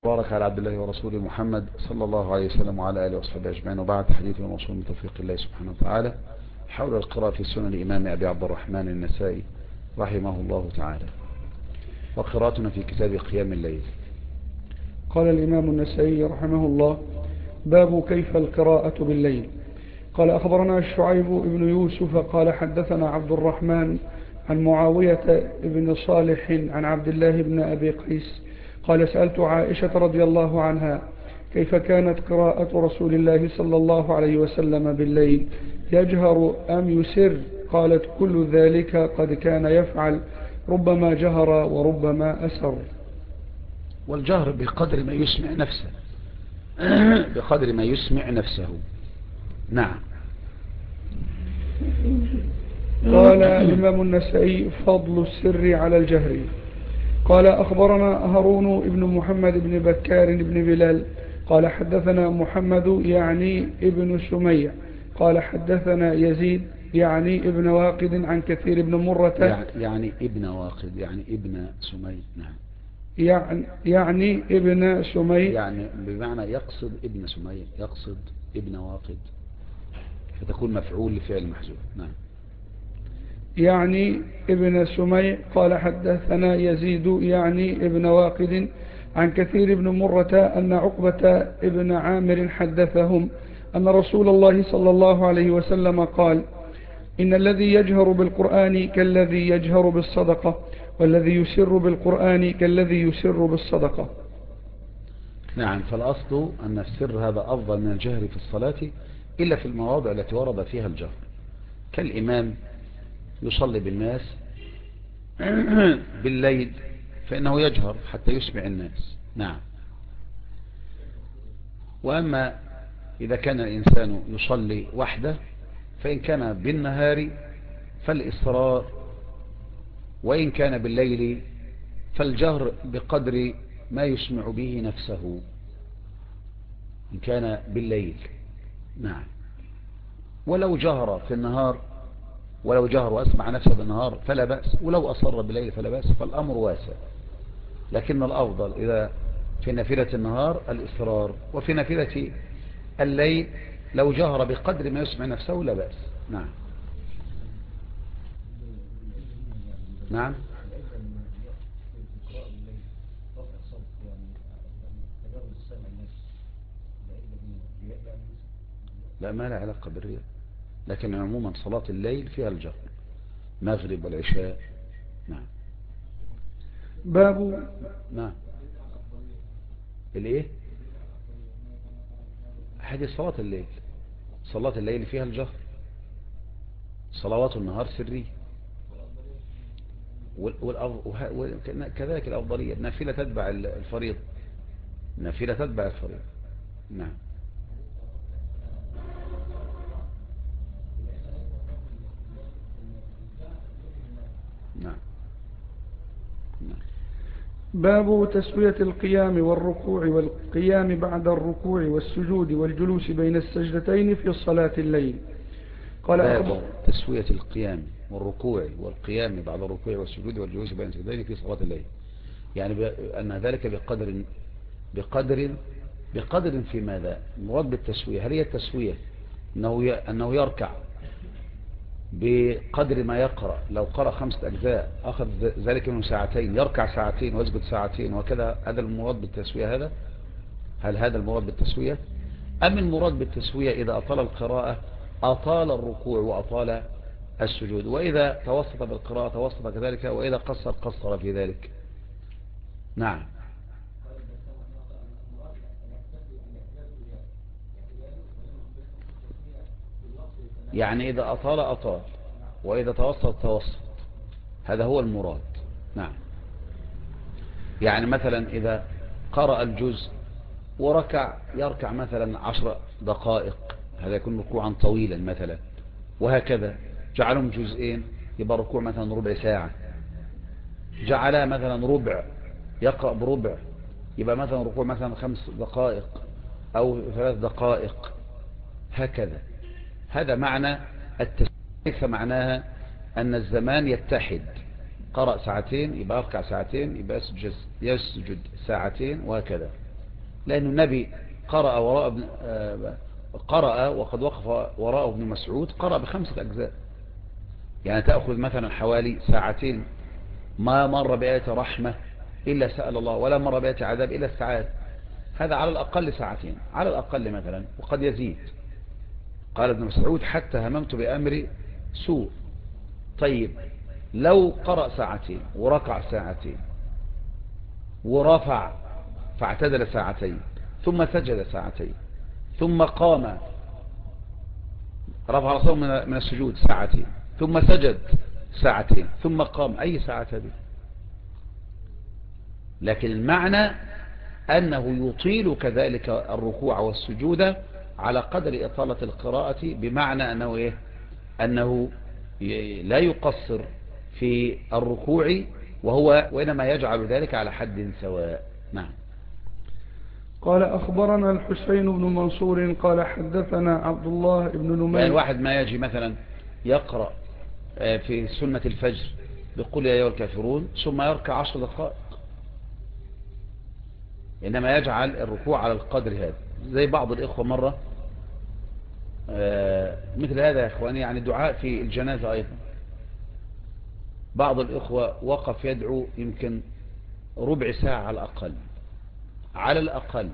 بارك على عبد الله ورسوله محمد صلى الله عليه وسلم وعلى آله وصحبه أجمعين. وبعد، حديث الموصول من توفيق الله سبحانه وتعالى حول القراءة في سنن الإمام أبي عبد الرحمن النسائي رحمه الله تعالى، وقراءتنا في كتاب قيام الليل. قال الإمام النسائي رحمه الله: باب كيف القراءة بالليل. قال: أخبرنا الشعيب بن يوسف قال حدثنا عبد الرحمن عن معاوية بن صالح عن عبد الله بن أبي قيس قال: سألت عائشة رضي الله عنها كيف كانت قراءة رسول الله صلى الله عليه وسلم بالليل، يجهر أم يسر؟ قالت: كل ذلك قد كان يفعل، ربما جهر وربما أسر. والجهر بقدر ما يسمع نفسه بقدر ما يسمع نفسه. نعم. قال الإمام النسائي: فضل السر على الجهر. قال: أخبرنا هارون بن محمد بن بكار بن بلال قال حدثنا محمد يعني ابن سميع قال حدثنا يزيد يعني ابن واقد عن كثير بن مرة يعني ابن واقد يعني ابن سمي. نعم. يعني ابن سمي يعني بمعنى يقصد ابن سمي، يقصد ابن واقد، فتكون مفعول لفعل محذوف. نعم. يعني ابن سمي قال حدثنا يزيد يعني ابن واقد عن كثير بن مرة أن عقبة ابن عامر حدثهم أن رسول الله صلى الله عليه وسلم قال: إن الذي يجهر بالقرآن كالذي يجهر بالصدقة، والذي يسر بالقرآن كالذي يسر بالصدقة. نعم. فالأصل أن السر هذا أفضل من الجهر في الصلاة، إلا في المواضع التي ورد فيها الجهر، كالإمام يصلي بالناس بالليل فإنه يجهر حتى يسمع الناس. نعم. وأما إذا كان الإنسان يصلي وحده فإن كان بالنهار فالإصرار، وإن كان بالليل فالجهر بقدر ما يسمع به نفسه إن كان بالليل. نعم. ولو جهر في النهار، ولو جهر وأسمع نفسه بالنهار فلا بأس، ولو أصر بالليل فلا بأس، فالأمر واسع. لكن الأفضل إذا في نافلة النهار الإصرار، وفي نافلة الليل لو جهر بقدر ما يسمع نفسه لا بأس. نعم. نعم. لا، ما لا علاقة بالرياء، لكن عموما صلاة الليل فيها الجهر، مغرب والعشاء. نعم. باب نعم. الايه؟ هذه صلاة الليل، صلاة الليل فيها الجهر، صلوات النهار سرية. وكذلك الأفضلية، النافلة تتبع الفريضة، النافلة تتبع الفريضة. نعم. نعم. نعم. باب تسوية القيام والركوع والقيام بعد الركوع والسجود والجلوس بين السجدتين في صلاة الليل. قال: باب تسوية القيام والركوع والقيام بعد الركوع والسجود والجلوس بين السجدين في صلاة الليل، يعني أن ذلك بقدر بقدر في ماذا؟ مراد بالتسوية، هل هي التسوية أنه يركع بقدر ما يقرأ؟ لو قرأ 5 أجزاء أخذ ذلك منه ساعتين، يركع ساعتين ويسجد ساعتين وكذا، هذا المراد بالتسوية؟ هل هذا المراد بالتسوية؟ أم المراد بالتسوية إذا أطال القراءة أطال الركوع وأطال السجود، وإذا توسط بالقراءة توسط كذلك، وإذا قصر في ذلك؟ نعم. يعني إذا أطال وإذا توسط، هذا هو المراد. نعم. يعني مثلا إذا قرأ الجزء وركع يركع مثلا 10 دقائق، هذا يكون ركوعا طويلا مثلا، وهكذا جعلهم جزئين يبقى ركوع مثلا ربع ساعة، جعلها مثلا ربع يقرأ بربع يبقى مثلا ركوع مثلا 5 دقائق أو 3 دقائق، هكذا. هذا معنى التسوية، ليس معناها أن الزمان يتحد، قرأ ساعتين يبقى يركع ساعتين، يبقى يسجد ساعتين، وهكذا. لأن النبي قرأ قرأ وقد وقف وراءه ابن مسعود، قرأ ب5 أجزاء. يعني تأخذ مثلا حوالي ساعتين، ما مر بآية رحمة إلا سأل الله، ولا مر بآية عذاب إلا استعاذ. هذا على الأقل ساعتين، على الأقل مثلا، وقد يزيد. قال ابن مسعود حتى هممت بأمر سوء. طيب لو قرأ ساعتين وركع ساعتين ورفع فاعتدل ساعتين ثم سجد ساعتين ثم قام رفع رأسه من السجود ساعتين ثم سجد ساعتين ثم قام، أي ساعة هذه؟ لكن المعنى أنه يطيل كذلك الركوع والسجود على قدر إطالة القراءة، بمعنى أنه إيه؟ أنه لا يقصر في الركوع، وإنما يجعل ذلك على حد سواء. نعم. قال أخبرنا الحسين بن منصور قال حدثنا عبد الله بن نمير. يعني الواحد ما يجي مثلا يقرأ في سنة الفجر بقول يا أيها الكافرون ثم يركع 10 دقائق، إنما يجعل الركوع على القدر هذا. زي بعض الإخوة مرة مثل هذا يا إخواني، يعني دعاء في الجنازة أيضا، بعض الإخوة وقف يدعو يمكن ربع ساعة على الأقل، على الأقل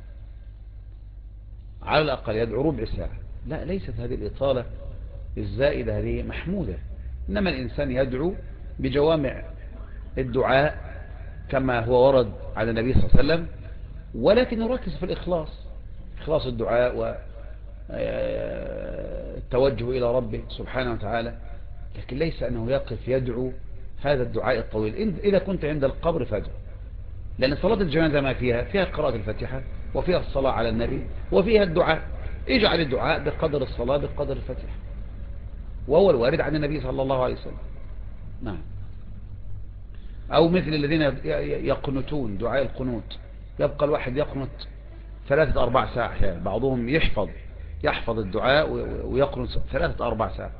على الأقل يدعو ربع ساعة. لا، ليست هذه الإطالة الزائدة هذه محمودة، إنما الإنسان يدعو بجوامع الدعاء كما هو ورد على النبي صلى الله عليه وسلم، ولكن يركز في الإخلاص، إخلاص الدعاء والتوجه إلى ربه سبحانه وتعالى. لكن ليس أنه يقف يدعو هذا الدعاء الطويل. إذا كنت عند القبر فادعو، لأن صلاة الجنازة ما فيها قراءة الفاتحة وفيها الصلاة على النبي وفيها الدعاء. اجعل الدعاء بقدر الصلاة بقدر الفاتحة، وهو الوارد عن النبي صلى الله عليه وسلم. نعم. أو مثل الذين يقنتون دعاء القنوت، يبقى الواحد يقنت 3-4 ساعة، يعني بعضهم يحفظ الدعاء ويقنت 3-4 ساعة،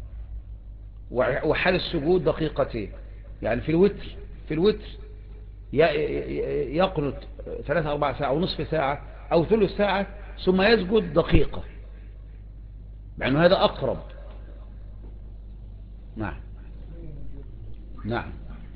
وحال السجود دقيقتين. يعني في الوتر يقنت 3-4 ساعة ونصف ساعة أو ثلث ساعة ثم يسجد دقيقة، مع أنه هذا أقرب. نعم. نعم.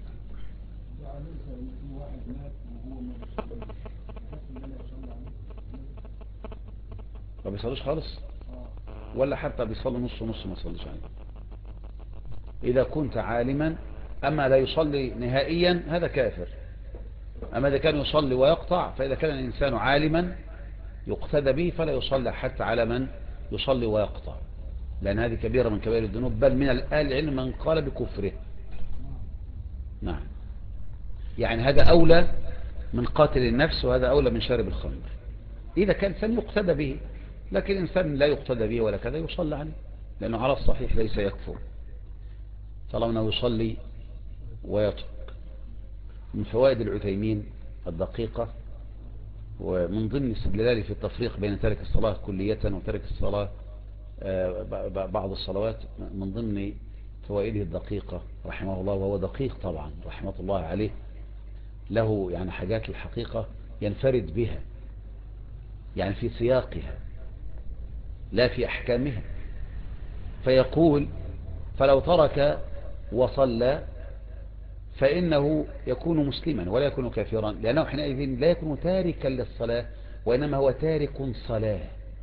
ما بيصليش خالص، ولا حتى بيصلي نص نص ما يصليش عليه. إذا كنت عالما، أما لا يصلي نهائيا هذا كافر. أما إذا كان يصلي ويقطع، فإذا كان الإنسان عالما يقتدى به فلا يصلي حتى على من يصلي ويقطع، لأن هذه كبيرة من كبائر الذنوب، بل من العلم من قال بكفره. نعم. يعني هذا أولى من قاتل النفس، وهذا أولى من شارب الخمر، إذا كان إنسان يقتدى به. لكن إنسان لا يقتدى به ولا كذا يصلى عليه، لأنه على الصحيح ليس يكفر طالما أنه يصلي ويترك. من فوائد العثيمين الدقيقة، ومن ضمن استدلاله في التفريق بين ترك الصلاة كلية وترك الصلاة بعض الصلوات، من ضمن فوائده الدقيقة رحمه الله، وهو دقيق طبعا رحمة الله عليه، له يعني حاجات الحقيقة ينفرد بها، يعني في سياقها لا في أحكامها. فيقول فلو ترك وصلى فإنه يكون مسلما ولا يكون كافرا، لأنه حينئذ لا يكون تاركا للصلاة، وإنما هو تارك صلاة.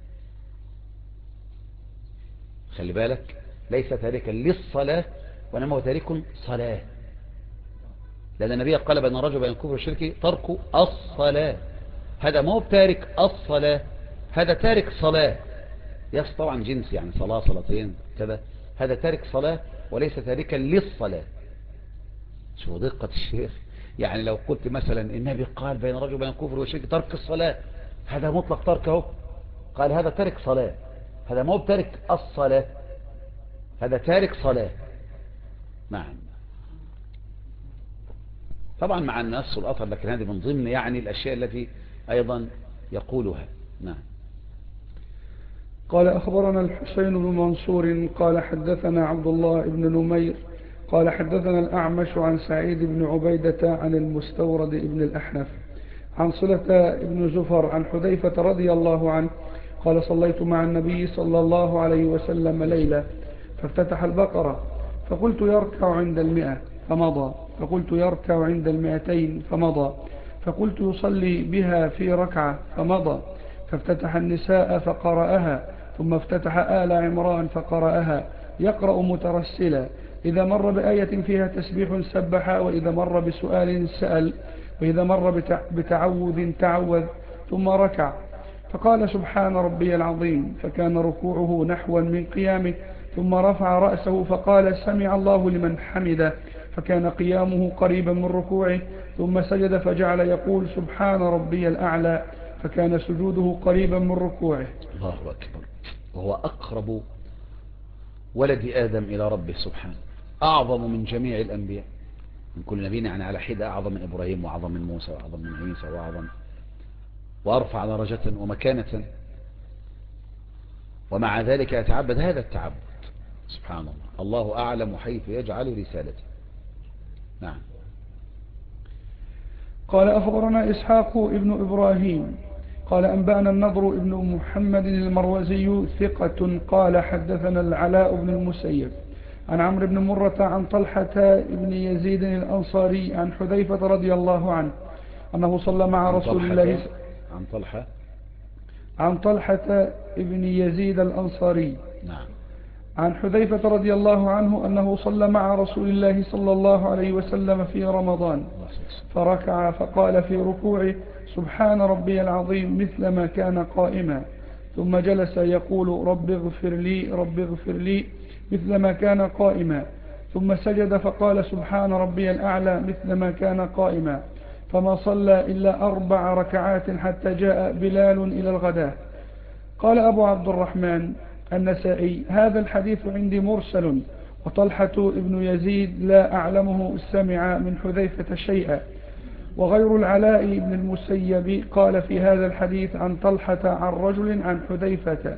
خلي بالك، ليس تاركا للصلاة وإنما هو تارك صلاة، لأن النبي قال بأن الرجل بين الكفر والشرك ترك الصلاة. هذا ما هو تارك الصلاة، هذا تارك صلاة. يس طبعا جنس، يعني صلاة صلاتين كذا، هذا تارك صلاة وليس تاركا للصلاة. شو دقة الشيخ. يعني لو قلت مثلا النبي قال بين الرجل بين الكفر والشرك ترك الصلاة، هذا مطلق تركه، قال هذا تارك صلاة، هذا ما هو تارك الصلاة، هذا تارك صلاة. نعم. طبعا مع النص والأثر، لكن هذه من ضمن يعني الأشياء التي أيضا يقولها. نعم. قال أخبرنا الحسين بن منصور قال حدثنا عبد الله بن نمير قال حدثنا الأعمش عن سعيد بن عبيدة عن المستورد بن الأحنف عن صلة بن زفر عن حذيفة رضي الله عنه قال صليت مع النبي صلى الله عليه وسلم ليلة فافتتح البقرة فقلت يركع عند 100 فمضى، فقلت يركع عند 200 فمضى، فقلت يصلي بها في ركعة فمضى، فافتتح النساء فقرأها، ثم افتتح آل عمران فقرأها يقرأ مترسلا، إذا مر بآية فيها تسبيح سبح، وإذا مر بسؤال سأل، وإذا مر بتعوذ تعوذ، ثم ركع فقال سبحان ربي العظيم، فكان ركوعه نحوا من قيامه، ثم رفع رأسه فقال سمع الله لمن حمده، فكان قيامه قريبا من ركوعه، ثم سجد فجعل يقول سبحان ربي الأعلى، فكان سجوده قريبا من ركوعه. الله أكبر. وهو أقرب ولد آدم إلى ربه سبحانه، أعظم من جميع الأنبياء، من كل نبي يعني على حدة، أعظم من إبراهيم وأعظم من موسى وأعظم من عيسى وأعظم وأرفع درجة ومكانة، ومع ذلك يتعبد هذا التعبد. سبحان الله، الله أعلم حيث يجعل رسالته. نعم. قال أخبرنا إسحاق ابن إبراهيم قال أنبأنا النضر ابن محمد المروزي ثقة قال حدثنا العلاء بن المسيب عن عمرو بن مرة عن طلحة ابن يزيد الأنصاري عن حذيفة رضي الله عنه أنه صلى مع رسول الله عن طلحة ابن يزيد الأنصاري. نعم. عن حذيفة رضي الله عنه أنه صلى مع رسول الله صلى الله عليه وسلم في رمضان فركع فقال في ركوعه سبحان ربي العظيم مثل ما كان قائما، ثم جلس يقول رب اغفر لي رب اغفر لي مثل ما كان قائما، ثم سجد فقال سبحان ربي الأعلى مثل ما كان قائما، فما صلى إلا 4 ركعات حتى جاء بلال إلى الغداة. قال أبو عبد الرحمن النسائي هذا الحديث عندي مرسل، وطلحة ابن يزيد لا أعلمه سمع من حذيفة شيئا، وغير العلاء بن المسيب قال في هذا الحديث عن طلحة عن رجل عن حذيفة.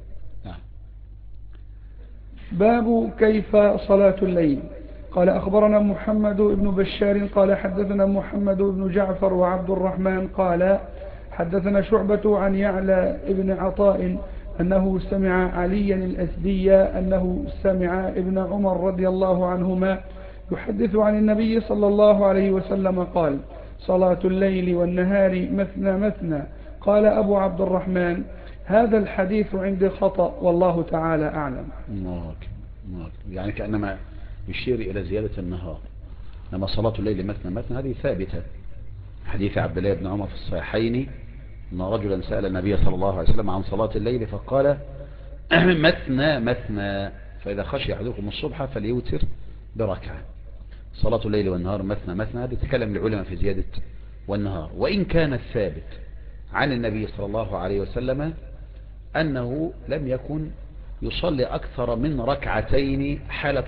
باب كيف صلاة الليل. قال أخبرنا محمد بن بشار قال حدثنا محمد بن جعفر وعبد الرحمن قال حدثنا شعبة عن يعلى ابن عطاء أنه سمع عليا الأسدي أنه سمع ابن عمر رضي الله عنهما يحدث عن النبي صلى الله عليه وسلم قال صلاة الليل والنهار مثنى مثنى. قال أبو عبد الرحمن هذا الحديث عندي خطأ والله تعالى أعلم. يعني كأنما يشير إلى زيادة النهار، لما صلاة الليل مثنى مثنى هذه ثابتة، حديث عبد الله بن عمر في الصحيحين أن رجلا سأل النبي صلى الله عليه وسلم عن صلاة الليل فقال مثنى مثنى، فإذا خشي أحدكم الصبح فليوتر بركعة. صلاة الليل والنهار مثنى مثنى، هذا تكلم العلماء في زيادة والنهار، وإن كان الثابت عن النبي صلى الله عليه وسلم أنه لم يكن يصلي أكثر من ركعتين حال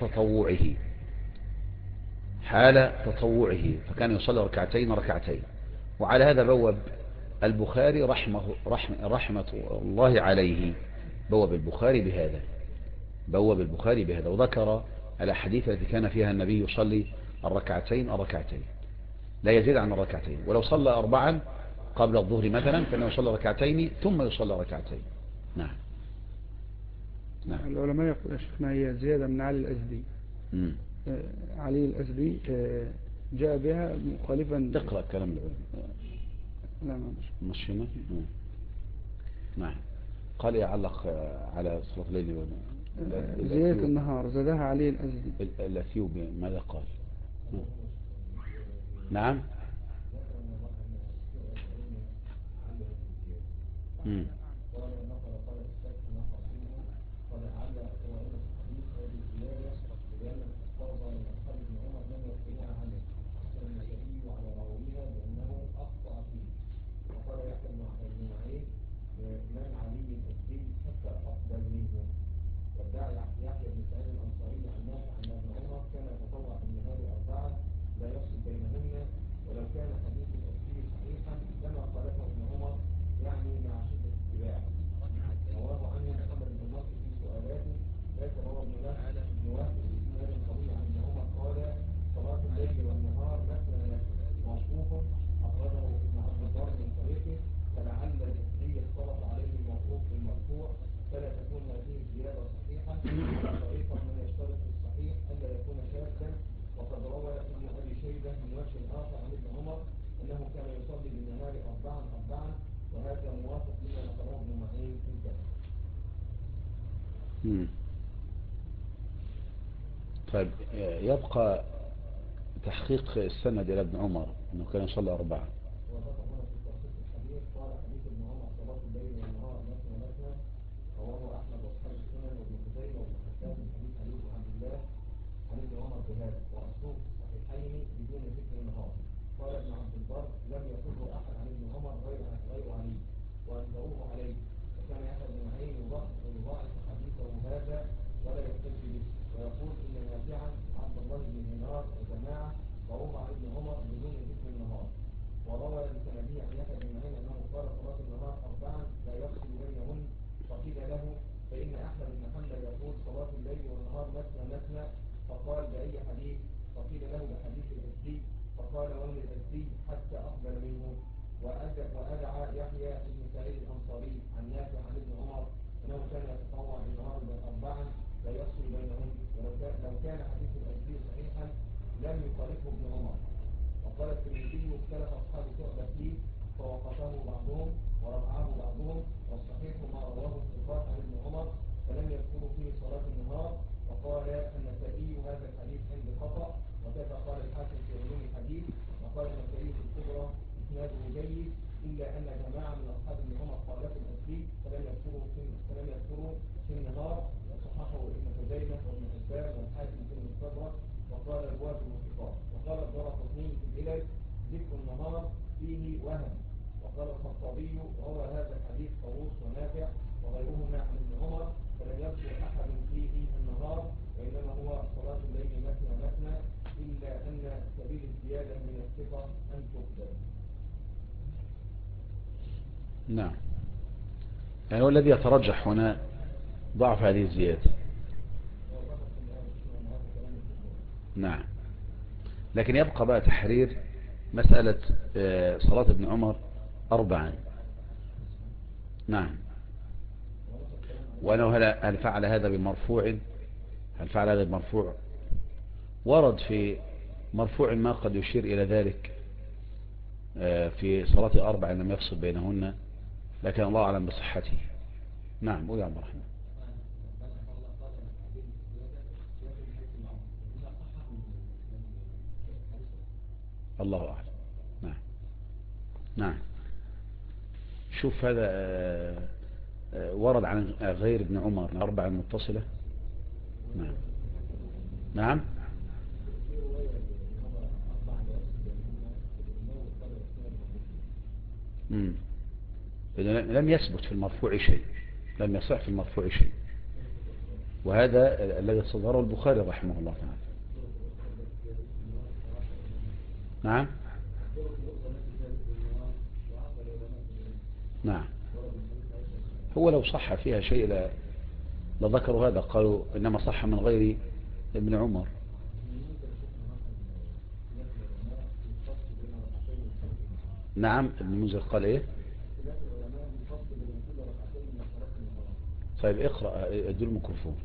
تطوعه، فكان يصلي ركعتين ركعتين. وعلى هذا بوب البخاري رحمة الله عليه، بوب البخاري بهذا، وذكر الأحاديث التي كان فيها النبي يصلي الركعتين لا يزيد عن الركعتين، ولو صلى 4 قبل الظهر مثلا فإنه يصلي ركعتين ثم يصلي ركعتين. نعم. العلماء يقول يا شيخنا هي زيادة من علي الأزدي. علي الأزدي جاء بها مخالفا. تقرأ كلام العلماء. لا مش هنا. نعم. قال يعلق على صلاة الليل زيادة النهار زادها علي الأزدي. الأثيوبي ماذا قال؟ نعم. يحيى بن سعيد الأنصاري عن نافع عن ابن عمر كان يتطوع في النهار 4 لا يفصل بينهن، ولو كان حديث التفسير صحيحا لما قالته ابن عمر يعني مع شدة اتباعه. رواه عنه محمد بن نصر في سؤالاته، ليس رواه ابن وهب بإسناد قوي عن ابن عمر قال صلاة الليل والنهار مثنى مثنى موقوف أخرجه ابن عبد الله عنده من وجه آخر عن ابن عمر أنه كان يصلي بالنهار أربعا، وهذا موافق لما نقرأه ابن معين في الكتاب. طيب يبقى تحقيق السند إلى ابن عمر أنه كان يصلي 4. وذكر هنا في تلخيص الحديث قال حديث ابن عمر صلاة الليل والنهار مثنى، رواه أحمد وأصحاب السنن وابن خزيمة وابن حبان من حديث علي بن عبد الله عن ابن عمر بهذا، وأصله صحيحين بدون ذكر النهار. قال ابن عبد البر لم يقله أحد عن ابن عمر غير علي وأنكروه عليه، وكان يحيى بن معين يضاعف حديثه هذا ولا يحتج به، ويقول إن نافعا عبد الله بن دينار وجماعة رواه عن ابن عمر بدون ذكر النهار. وروى بسنده عن يحيى بن معين أنه قال صلاة النهار 4 لا يفصل بينهن، فقيل له فإن أحمد بن حنبل يقول صلاة الليل والنهار مثنى، فقال بأي حديث؟ فقيل له بحديث الأزدي، فقال ومن الأزدي حتى أقبل منه. وأدعى يحيى بن سعيد الأنصاري عن نافع عن ابن عمر أنه كان يتطوع بالنهار 4 لا يفصل بينهن، ولو كان حديث الأزدي صحيحا لم يخالفه ابن عمر. وقال الترمذي اختلف أصحاب شعبة فيه فوقفه بعضهم ورفعه بعضهم، والصحيح ما رواه الثقات عن ابن عمر فلم يذكروا فيه صلاة النهار. وقال النسائي هذا الحديث عند خطأ، وكذا قال الحاكم في علوم الحديث. وقال النسائي في الكبرى إسناده جيد، إلا أن جماعة من أصحاب ابن عمر خالفوا الأزدي فلم يذكروا في النهار، وصححه ابن خزيمة وابن حبان والحاكم في المستدرك، وقال رواه الثقات. وقال الدارقطني في العلل ذكر النهار فيه وهم. وقال الخطابي روى هذا الحديث طاووس ونافع وغيرهما عن ابن عمر فلم يذكر أحد فيه النهار، وإنما هو صلاة الليل مثنى، إلا أن سبيل الزيادة من الثقة أن تقبل. نعم، يعني هو الذي يترجح هنا ضعف هذه الزيادة. نعم، لكن يبقى بقى تحرير مسألة صلاة ابن عمر 4. نعم، وأنه هل فعل هذا بمرفوع؟ هل فعل هذا بمرفوع؟ ورد في مرفوع ما قد يشير إلى ذلك في صلاة 4 لم يفصل بينهن، لكن الله أعلم بصحته. نعم، قول يا عبد الرحمن. الله أعلم. نعم نعم، شوف هذا ورد عن غير ابن عمر 4 متصلة. نعم نعم. لم يثبت في المرفوع شيء، لم يصح في المرفوع شيء، وهذا الذي صدره البخاري رحمه الله تعالى. نعم نعم، هو لو صح فيها شيء لذكروا هذا، قالوا إنما صح من غير ابن عمر. نعم، ابن منذر قال ايه؟ طيب اقرأ، ادوا الميكروفون.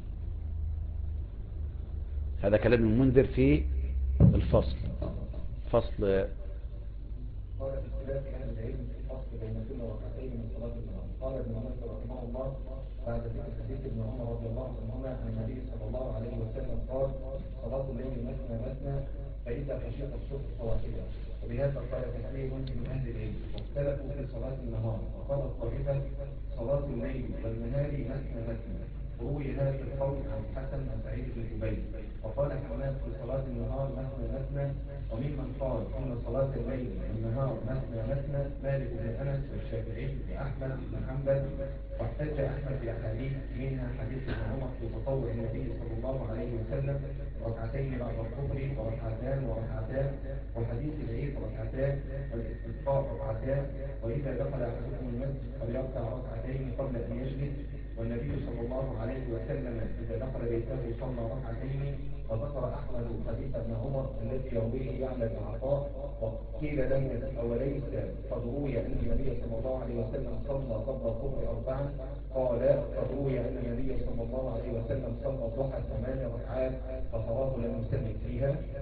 هذا كلام المنذر في الفصل، فصل. قال في اختلاف اهل العلم في الفصل بين كل ركعتين من صلاه النهار. قال ابن منذر رحمه الله بعد ذكر حديث ابن عمر رضي الله عنهما عن النبي صلى الله عليه وسلم قال صلاه الليل مثنى، فاذا خشيت الصبح فواحده. وبهذا قال كثير من اهل العلم، واختلفوا في صلاه النهار، وقال الطائفه صلاه الليل والنهار مثنى. وروي هذا القول عن الحسن عن سعيد بن جبير. وقال حماد في صلاه النهار مثنى، وممن قال ان صلاه الليل والنهار مثنى مالك بن انس والشافعي واحمد بن حنبل. واحتج احمد باحاديث منها حديث ابن عمر في تطوع النبي صلى الله عليه وسلم ركعتين بعد الظهر وركعتان، وحديث العيد ركعتان، والاستسقاء ركعتان، واذا دخل احدكم المسجد فليركع ركعتين قبل ان يجلس. والنبي صلى الله عليه وسلم اذا دخل بيته صلى ركعتين. وذكر احمد حديث ابن عمر الذي يرويه يعلى بن عطاء. وقيل له اوليس قد روي ان النبي صلى الله عليه وسلم صلى قبل الظهر 4؟ قال قد روي ان النبي صلى الله عليه وسلم صلى الضحى 8 ركعات فصلاه لم يسلم فيها.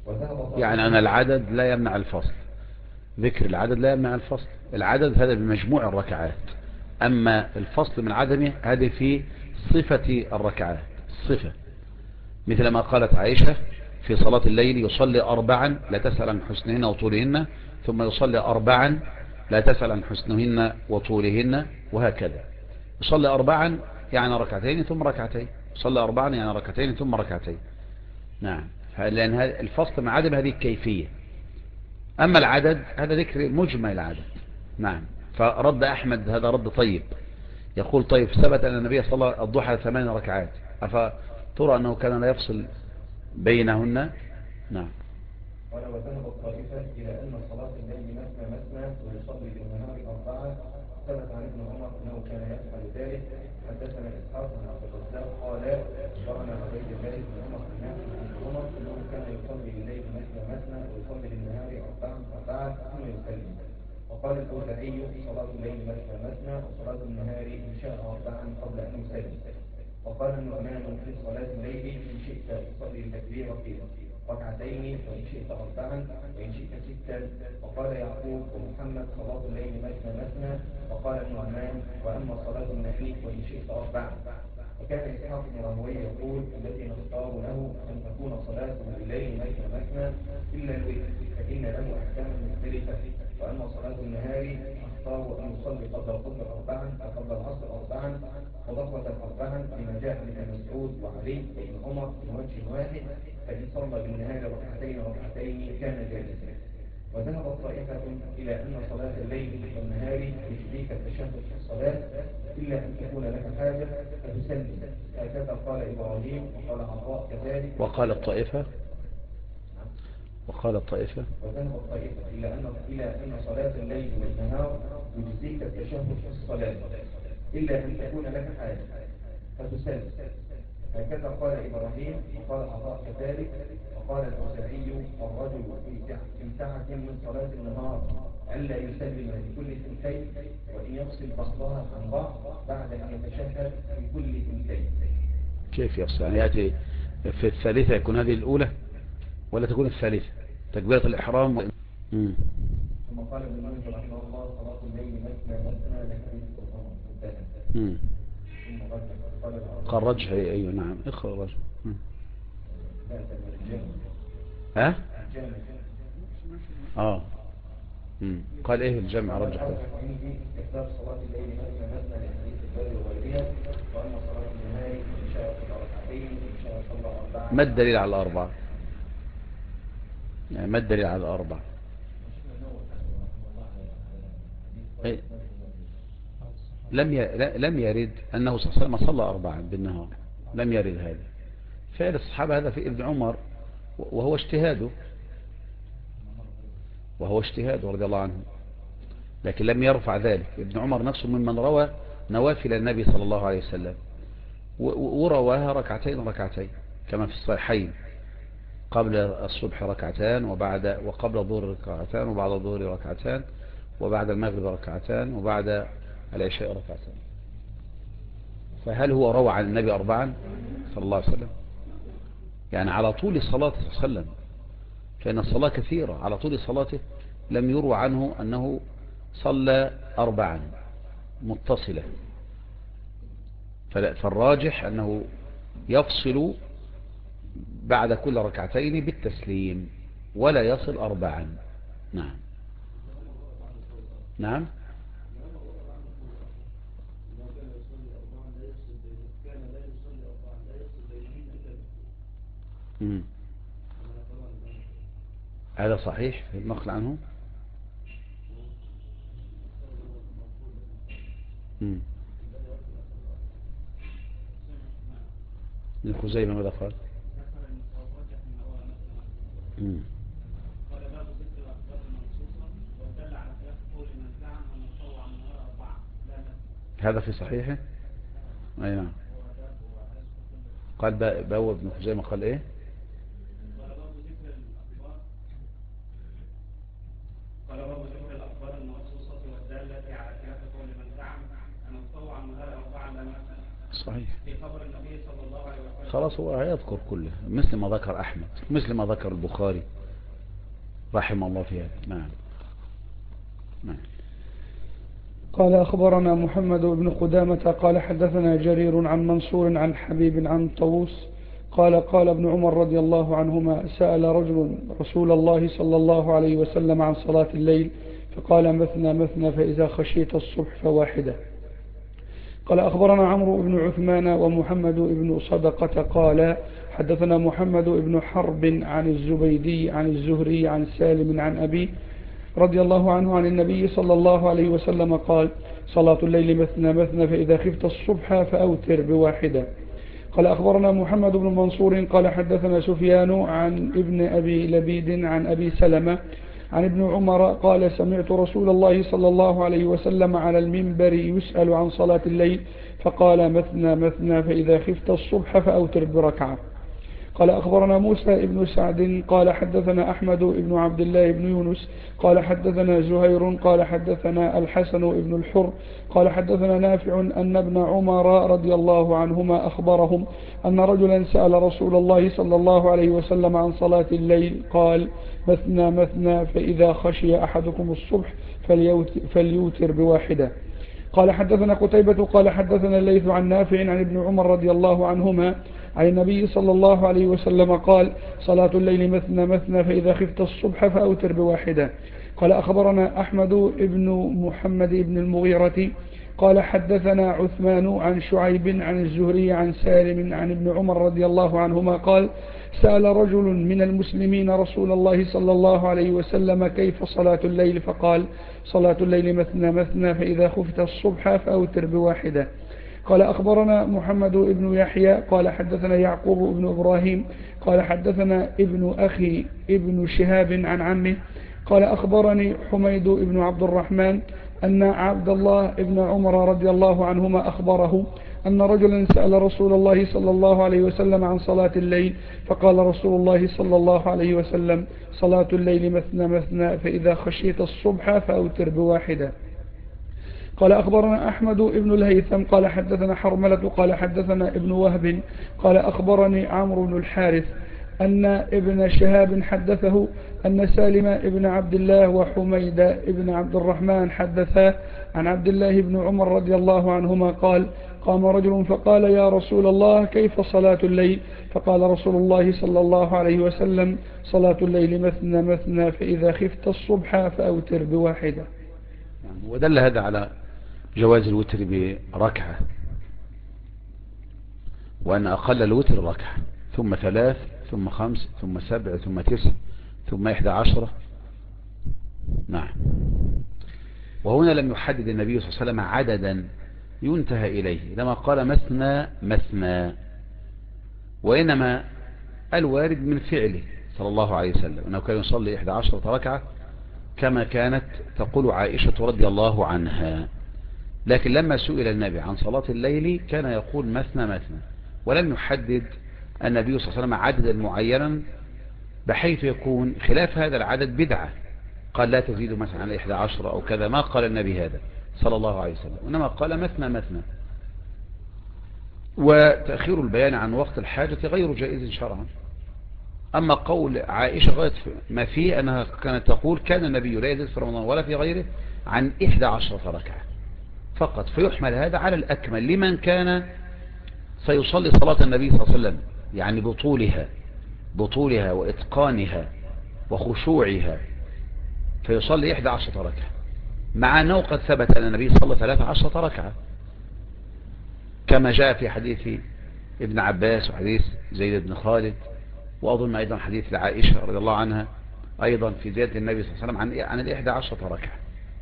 يعني أنا العدد لا يمنع الفصل، ذكر العدد لا يمنع الفصل، العدد هذا بمجموع الركعات، أما الفصل من عدمه هذه في صفة الركعات، الصفة، مثل ما قالت عائشة في صلاة الليل يصلي 4 لا تسأل عن حسنهن وطولهن، ثم يصلي 4 لا تسأل عن حسنهن وطولهن، وهكذا يصلي 4 يعني ركعتين ثم ركعتين، يصلي 4 يعني ركعتين ثم ركعتين. نعم، لأن الفصل مع عدم هذه الكيفية، أما العدد هذا ذكر مجمل العدد. نعم، فرد أحمد هذا رد طيب، يقول طيب ثبت أن النبي صلى الله عليه وسلم الضحى 8 ركعات، أفترى أنه كان لا يفصل بينهن؟ نعم. قال وذهب الطائفة إلى أن صلاة الليل مثنى مثنى ويصلي بالنهار 4. ثبت عن ابن عمر أنه كان يفعل ذلك. حدثنا إسحاق بن عبد الرزاق قال أخبرنا عبيد الله بن عمر بن عمر أنه كان يصلي بالليل مثنى مثنى ويصلي بالنهار 4 ثم يسلم. وقال الأوزاعي صلاة الليل مثنى مثنى وصلاة النهار إن شاء 4 قبل أن يسلم. وقال النعمان في صلاة الليل إن شئت تصلي التكبير في ركعتين وإن شئت 4 وإن شئت 6. وقال يعقوب ومحمد صلاة الليل مثنى مثنى. وقال النعمان وأما صلاة النهار وإن شئت 4. وكان إسحاق بن راهويه يقول الذي نختار له أن تكون صلاة الليل مثنى مثنى إلا الوتر فإن له أحكاما مختلفة. وأما صلاة النهار أختار أن يصلي قبل الظهر 4 وقبل العصر 4 وضحوة 4 لما جاء من ابن مسعود وعلي بن عمر من وجه واحد، فإن صلى بالنهار ركعتين كان جالسا. وذهب طائفة إلى أن صلاة الليل والنهار يجزيك التشهد في الصلاة إلا أن تكون لك حاجة فتسلم، هكذا قال إبراهيم وقال عطاء كذلك. وقال الطائفة وذهب الطائفة إلى أن صلاة الليل والنهار يجزيك التشهد في الصلاة إلا أن تكون لك حاجة فتسلم، هكذا قال إبراهيم وقال عطاء كذلك. وقال الأوزاعي الرجل في ساعة من صلاة النهار ألا يسلم لكل ثلثين وإن يفصل بعضها عن بعض بعد أن يتشهد في كل ثلثين. كيف يفصل؟ يعني يأتي في الثالثة يكون هذه الأولى ولا تكون الثالثة تكبيرة الإحرام ثم قال ابن المنذر رحمه الله صلاة الليل مثنى مثنى لحديث الظهر. قال رجح أيوه نعم اقرأ رجح. ها قال ايه الجمع رجح استحباب صلاة الليل مثنى مثنى لحديث البر وغيرها. وأما صلاة النهار إن شاء صلى ركعتين وإن شاء صلى 4. ما الدليل على 4؟ يعني ما الدليل على 4؟ لم يرد أنه صلى الله عليه وسلم صلى 4 بالنهار، لم يرد هذا فعل الصحابة، هذا في ابن عمر وهو اجتهاد رضي الله عنه، لكن لم يرفع ذلك. ابن عمر نفسه ممن روى نوافل النبي صلى الله عليه وسلم ورواها ركعتين كما في الصحيحين، قبل الصبح ركعتان وقبل الظهر ركعتان وبعد الظهر ركعتان وبعد المغرب ركعتان وبعد العشاء ركعتان. فهل هو روى عن النبي 4 صلى الله عليه وسلم؟ يعني على طول الصلاة صلى الله عليه وسلم، فإن الصلاة كثيرة، على طول صلاته لم يروى عنه أنه صلى 4 متصلة، فالراجح أنه يفصل بعد كل ركعتين بالتسليم ولا يصل 4. نعم هذا صحيح في النقل عنه. ابن خزيمة ماذا قال؟ قال باب ذكر الأخبار المنصوصة ودل على خلاف قول من زعم أن الطوع عن النهار 4 لا نفس. هذا في صحيحه؟ أي نعم. قال باب ابن خزيمة قال إيه؟ قال باب ذكر الأخبار المنصوصة والدالة على خلاف قول من زعم أن الطوع عن النهار 4 لا نفس. صحيح. في خبر النبي صلى الله عليه وسلم. خلاص هو هيذكر كله مثل ما ذكر أحمد مثل ما ذكر البخاري رحمه الله في هذا. نعم. نعم. قال أخبرنا محمد بن قدامة قال حدثنا جرير عن منصور عن حبيب عن طووس قال ابن عمر رضي الله عنهما سأل رجل رسول الله صلى الله عليه وسلم عن صلاة الليل فقال مثنى مثنى فإذا خشيت الصبح فواحدة. قال أخبرنا عمرو بن عثمان ومحمد بن صدقة قال حدثنا محمد بن حرب عن الزبيدي عن الزهري عن سالم عن أبي رضي الله عنه عن النبي صلى الله عليه وسلم قال صلاة الليل مثنى مثنى فإذا خفت الصبح فأوتر بواحدة. قال أخبرنا محمد بن منصور قال حدثنا سفيان عن ابن أبي لبيد عن أبي سلمة عن ابن عمر قال سمعت رسول الله صلى الله عليه وسلم على المنبر يسأل عن صلاة الليل فقال مثنى مثنى فإذا خفت الصبح فأوتر بركعة. قال أخبرنا موسى ابن سعد قال حدثنا أحمد ابن عبد الله بن يونس قال حدثنا زهير قال حدثنا الحسن ابن الحر قال حدثنا نافع أن ابن عمر رضي الله عنهما أخبرهم أن رجلا سأل رسول الله صلى الله عليه وسلم عن صلاة الليل قال مثنى مثنى فإذا خشي أحدكم الصبح فليوتر بواحدة. قال حدثنا قتيبة قال حدثنا الليث عن نافع عن ابن عمر رضي الله عنهما عن النبي صلى الله عليه وسلم قال صلاة الليل مثنى مثنى فإذا خفت الصبح فأوتر بواحدة. قال أخبرنا أحمد ابن محمد ابن المغيرة قال حدثنا عثمان عن شعيب عن الزهري عن سالم عن ابن عمر رضي الله عنهما قال سأل رجل من المسلمين رسول الله صلى الله عليه وسلم كيف صلاة الليل فقال صلاة الليل مثنى مثنى فإذا خفت الصبح فأوتر بواحدة. قال أخبرنا محمد ابن يحيى قال حدثنا يعقوب ابن إبراهيم قال حدثنا ابن أخي ابن شهاب عن عمه قال أخبرني حميد ابن عبد الرحمن أن عبد الله ابن عمر رضي الله عنهما أخبره أن رجلا سأل رسول الله صلى الله عليه وسلم عن صلاة الليل فقال رسول الله صلى الله عليه وسلم صلاة الليل مثنى مثنى فإذا خشيت الصبح فأوتر بواحدة. قال أخبرنا أحمد ابن الهيثم قال حدثنا حرملة قال حدثنا ابن وهب قال أخبرني عمرو بن الحارث أن ابن شهاب حدثه أن سالم ابن عبد الله وحميد ابن عبد الرحمن حدثا عن عبد الله بن عمر رضي الله عنهما قال قام رجل فقال يا رسول الله كيف صلاة الليل فقال رسول الله صلى الله عليه وسلم صلاة الليل مثنى مثنى فإذا خفت الصبح فأوتر بواحدة. ودل هذا على جواز الوتر بركعة وأن أقل الوتر ركعة ثم 3 ثم 5 ثم 7 ثم 9 ثم 11. نعم. وهنا لم يحدد النبي صلى الله عليه وسلم عددا ينتهى إليه لما قال مثنى مثنى وإنما الوارد من فعله صلى الله عليه وسلم أنه كان يصلي 11 ركعة كما كانت تقول عائشة رضي الله عنها. لكن لما سئل النبي عن صلاة الليل كان يقول مثنى مثنى ولم يحدد النبي صلى الله عليه وسلم عددا معينا بحيث يكون خلاف هذا العدد بدعة. قال لا تزيد مثلا على 11 أو كذا ما قال النبي هذا صلى الله عليه وسلم وإنما قال مثنى مثنى. وتأخير البيان عن وقت الحاجة غير جائز شرعا. أما قول عائشة غاية ما فيه أنها كانت تقول كان النبي لا يزيد في رمضان ولا في غيره عن 11 ركعة فقط فيحمل هذا على الأكمل لمن كان سيصلي صلاة النبي صلى الله عليه وسلم يعني بطولها وإتقانها وخشوعها فيصلي 11 ركعة مع أنه قد ثبت أن النبي صلى 13 ركعة كما جاء في حديث ابن عباس وحديث زيد بن خالد وأظن أيضا حديث لعائشة رضي الله عنها أيضا في زيادة النبي صلى الله عليه وسلم عن 11 ركعة.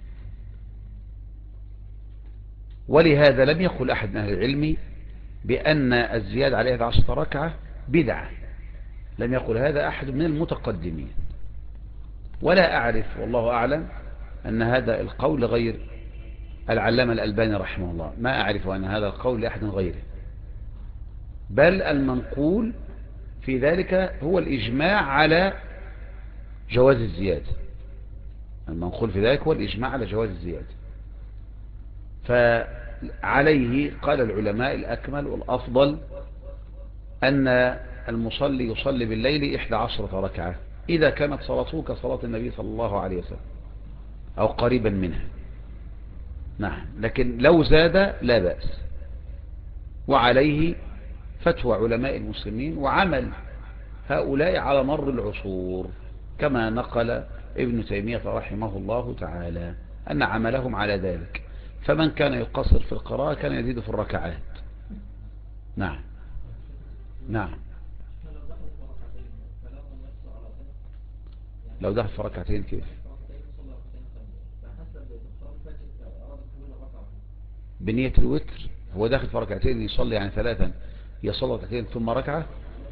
ولهذا لم يقل أحد من أهل العلم بأن الزيادة على 11 ركعة بدعة. لم يقل هذا أحد من المتقدمين ولا أعرف والله أعلم أن هذا القول غير العلامة الألباني رحمه الله ما أعرف أن هذا القول لأحد غيره بل المنقول في ذلك هو الإجماع على جواز الزيادة. المنقول في ذلك هو الإجماع على جواز الزيادة. عليه قال العلماء الأكمل والأفضل أن المصلي يصلي بالليل 11 ركعة إذا كانت صلاته كصلاة النبي صلى الله عليه وسلم أو قريبا منها. نعم، لكن لو زاد لا بأس. وعليه فتوى علماء المسلمين وعمل هؤلاء على مر العصور، كما نقل ابن تيمية رحمه الله تعالى أن عملهم على ذلك. فمن كان يقصر في القراءة كان يزيد في الركعات. نعم نعم. لو دخل في ركعتين كيف؟ بنية الوتر. هو داخل في ركعتين يصلي يعني ثلاثا، يصلي ركعتين ثم ركعة.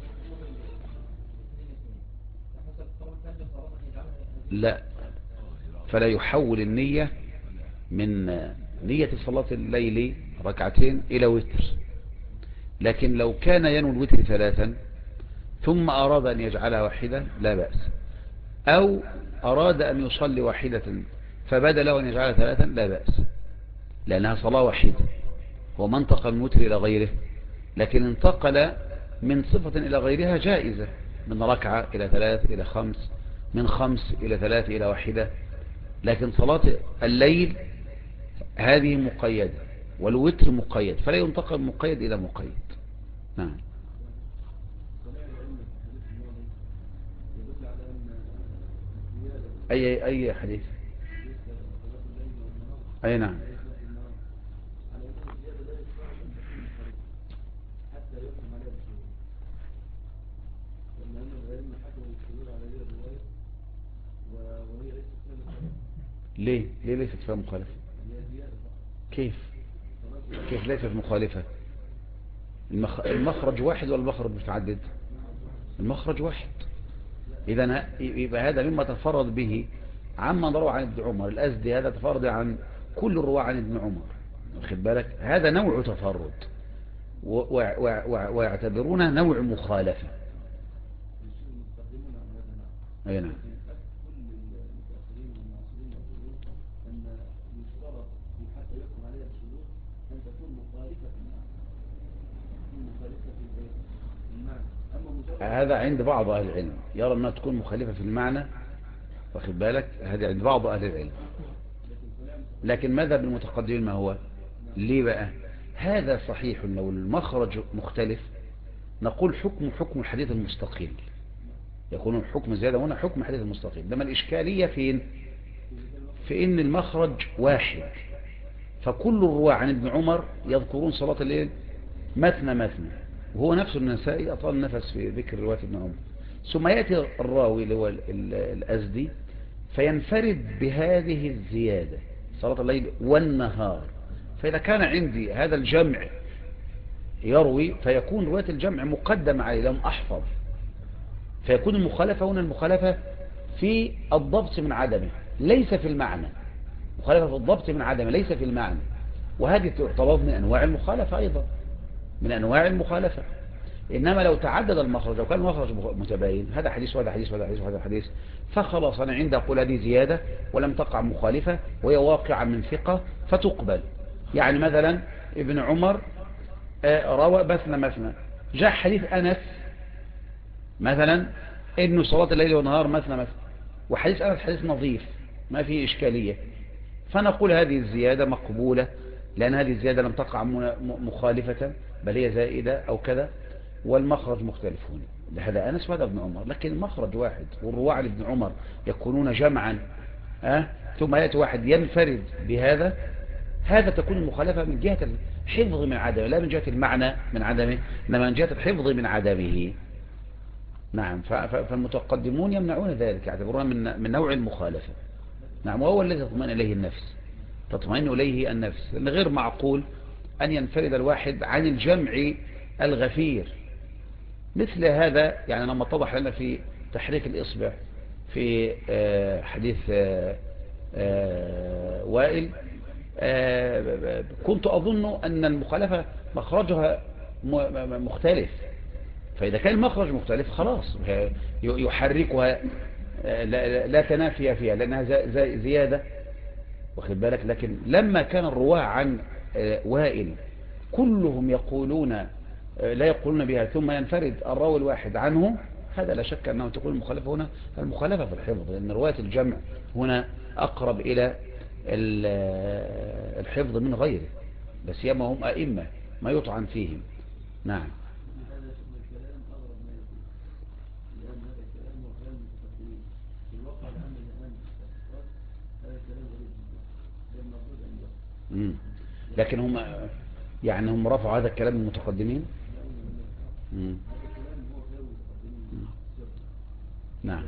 لا، فلا يحول النية من نية صلاة الليل ركعتين إلى وتر. لكن لو كان ينوي الوتر ثلاثا ثم أراد أن يجعلها واحدة لا بأس، أو أراد أن يصلي واحدة فبدأ له أن يجعلها ثلاثا لا بأس، لأنها صلاة واحدة. هو ما انتقل من وتر إلى غيره، لكن انتقل من صفة إلى غيرها جائزة، من ركعة إلى ثلاث إلى خمس، من خمس إلى ثلاث إلى واحدة. لكن صلاة الليل هذه مقيدة والوتر مقيد، فلا ينتقل من مقيد إلى مقيد. نعم. أي حديث؟ أي نعم. ليه ليست فيها مخالفة؟ كيف ليست مخالفة؟ المخرج واحد ولا المخرج متعدد؟ المخرج واحد. إذا يبقى هذا مما تفرد به عما روى عن ابن عمر. الأزدي هذا تفرد عن كل الرواة عن ابن عمر، واخد بالك؟ هذا نوع تفرد ويعتبرونه نوع مخالفة. أي نعم. هذا عند بعض أهل العلم يرى أنها تكون مخالفة في المعنى، واخد بالك؟ هذا عند بعض أهل العلم. لكن ماذا بالمتقدمين ما هو؟ ليه بقى؟ هذا صحيح لو المخرج مختلف نقول حكم الحديث المستقل، يكون الحكم زيادة هنا حكم الحديث المستقل. لما الإشكالية فين؟ في إن المخرج واحد، فكل الرواة عن ابن عمر يذكرون صلاة الليل مثنى مثنى، وهو نفسه النسائي أطال النفس في ذكر رواية ابن عمر. ثم يأتي الراوي اللي هو الأزدي فينفرد بهذه الزيادة صلاة الليل والنهار. فإذا كان عندي هذا الجمع يروي فيكون رواية الجمع مقدمة عليه، لم أحفظ، فيكون المخالفة هنا المخالفة في الضبط من عدمه ليس في المعنى. مخالفة في الضبط من عدمه ليس في المعنى، وهذه تعتبر من أنواع المخالفة أيضا، من أنواع المخالفة. إنما لو تعدد المخرج، لو كان المخرج متباين، هذا حديث وهذا حديث وهذا حديث وهذا حديث، فخلاص أنا عندي أقول هذه زيادة ولم تقع مخالفة وهي واقعة من ثقة فتقبل. يعني مثلا ابن عمر روى مثنى، جاء حديث أنس مثلا إنه صلاة الليل والنهار مثنى، وحديث أنس حديث نظيف ما فيه إشكالية، فنقول هذه الزيادة مقبولة لأن هذه الزيادة لم تقع مخالفة بل هي زائدة أو كذا، والمخرج مختلف هنا. هذا أنس وهذا ابن عمر، لكن المخرج واحد والرواة عن ابن عمر يكونون جمعا، ثم يأتي واحد ينفرد بهذا، هذا تكون المخالفة من جهة الحفظ من عدمه، لا من جهة المعنى من عدمه، إنما من جهة الحفظ من عدمه. نعم. فالمتقدمون يمنعون ذلك، يعتبرون من نوع المخالفة. نعم، وهو الذي تطمئن إليه النفس، تطمئن إليه النفس، لأن غير معقول أن ينفرد الواحد عن الجمع الغفير مثل هذا. يعني لما اتضح لنا في تحريك الإصبع في حديث وائل، كنت أظن أن المخالفة مخرجها مختلف، فإذا كان المخرج مختلف خلاص يحركها لا تنافي فيها لأنها زيادة، واخد بالك؟ لكن لما كان الرواة عن وائل كلهم يقولون لا يقولون بها ثم ينفرد الراوي الواحد عنه، هذا لا شك أنه تكون المخالفة هنا المخالفة في الحفظ، لأن رواية الجمع هنا أقرب إلى الحفظ من غيره، بس يما هم أئمة ما يطعن فيهم. نعم. لكن هم يعني هم رفعوا هذا الكلام من المتقدمين. نعم.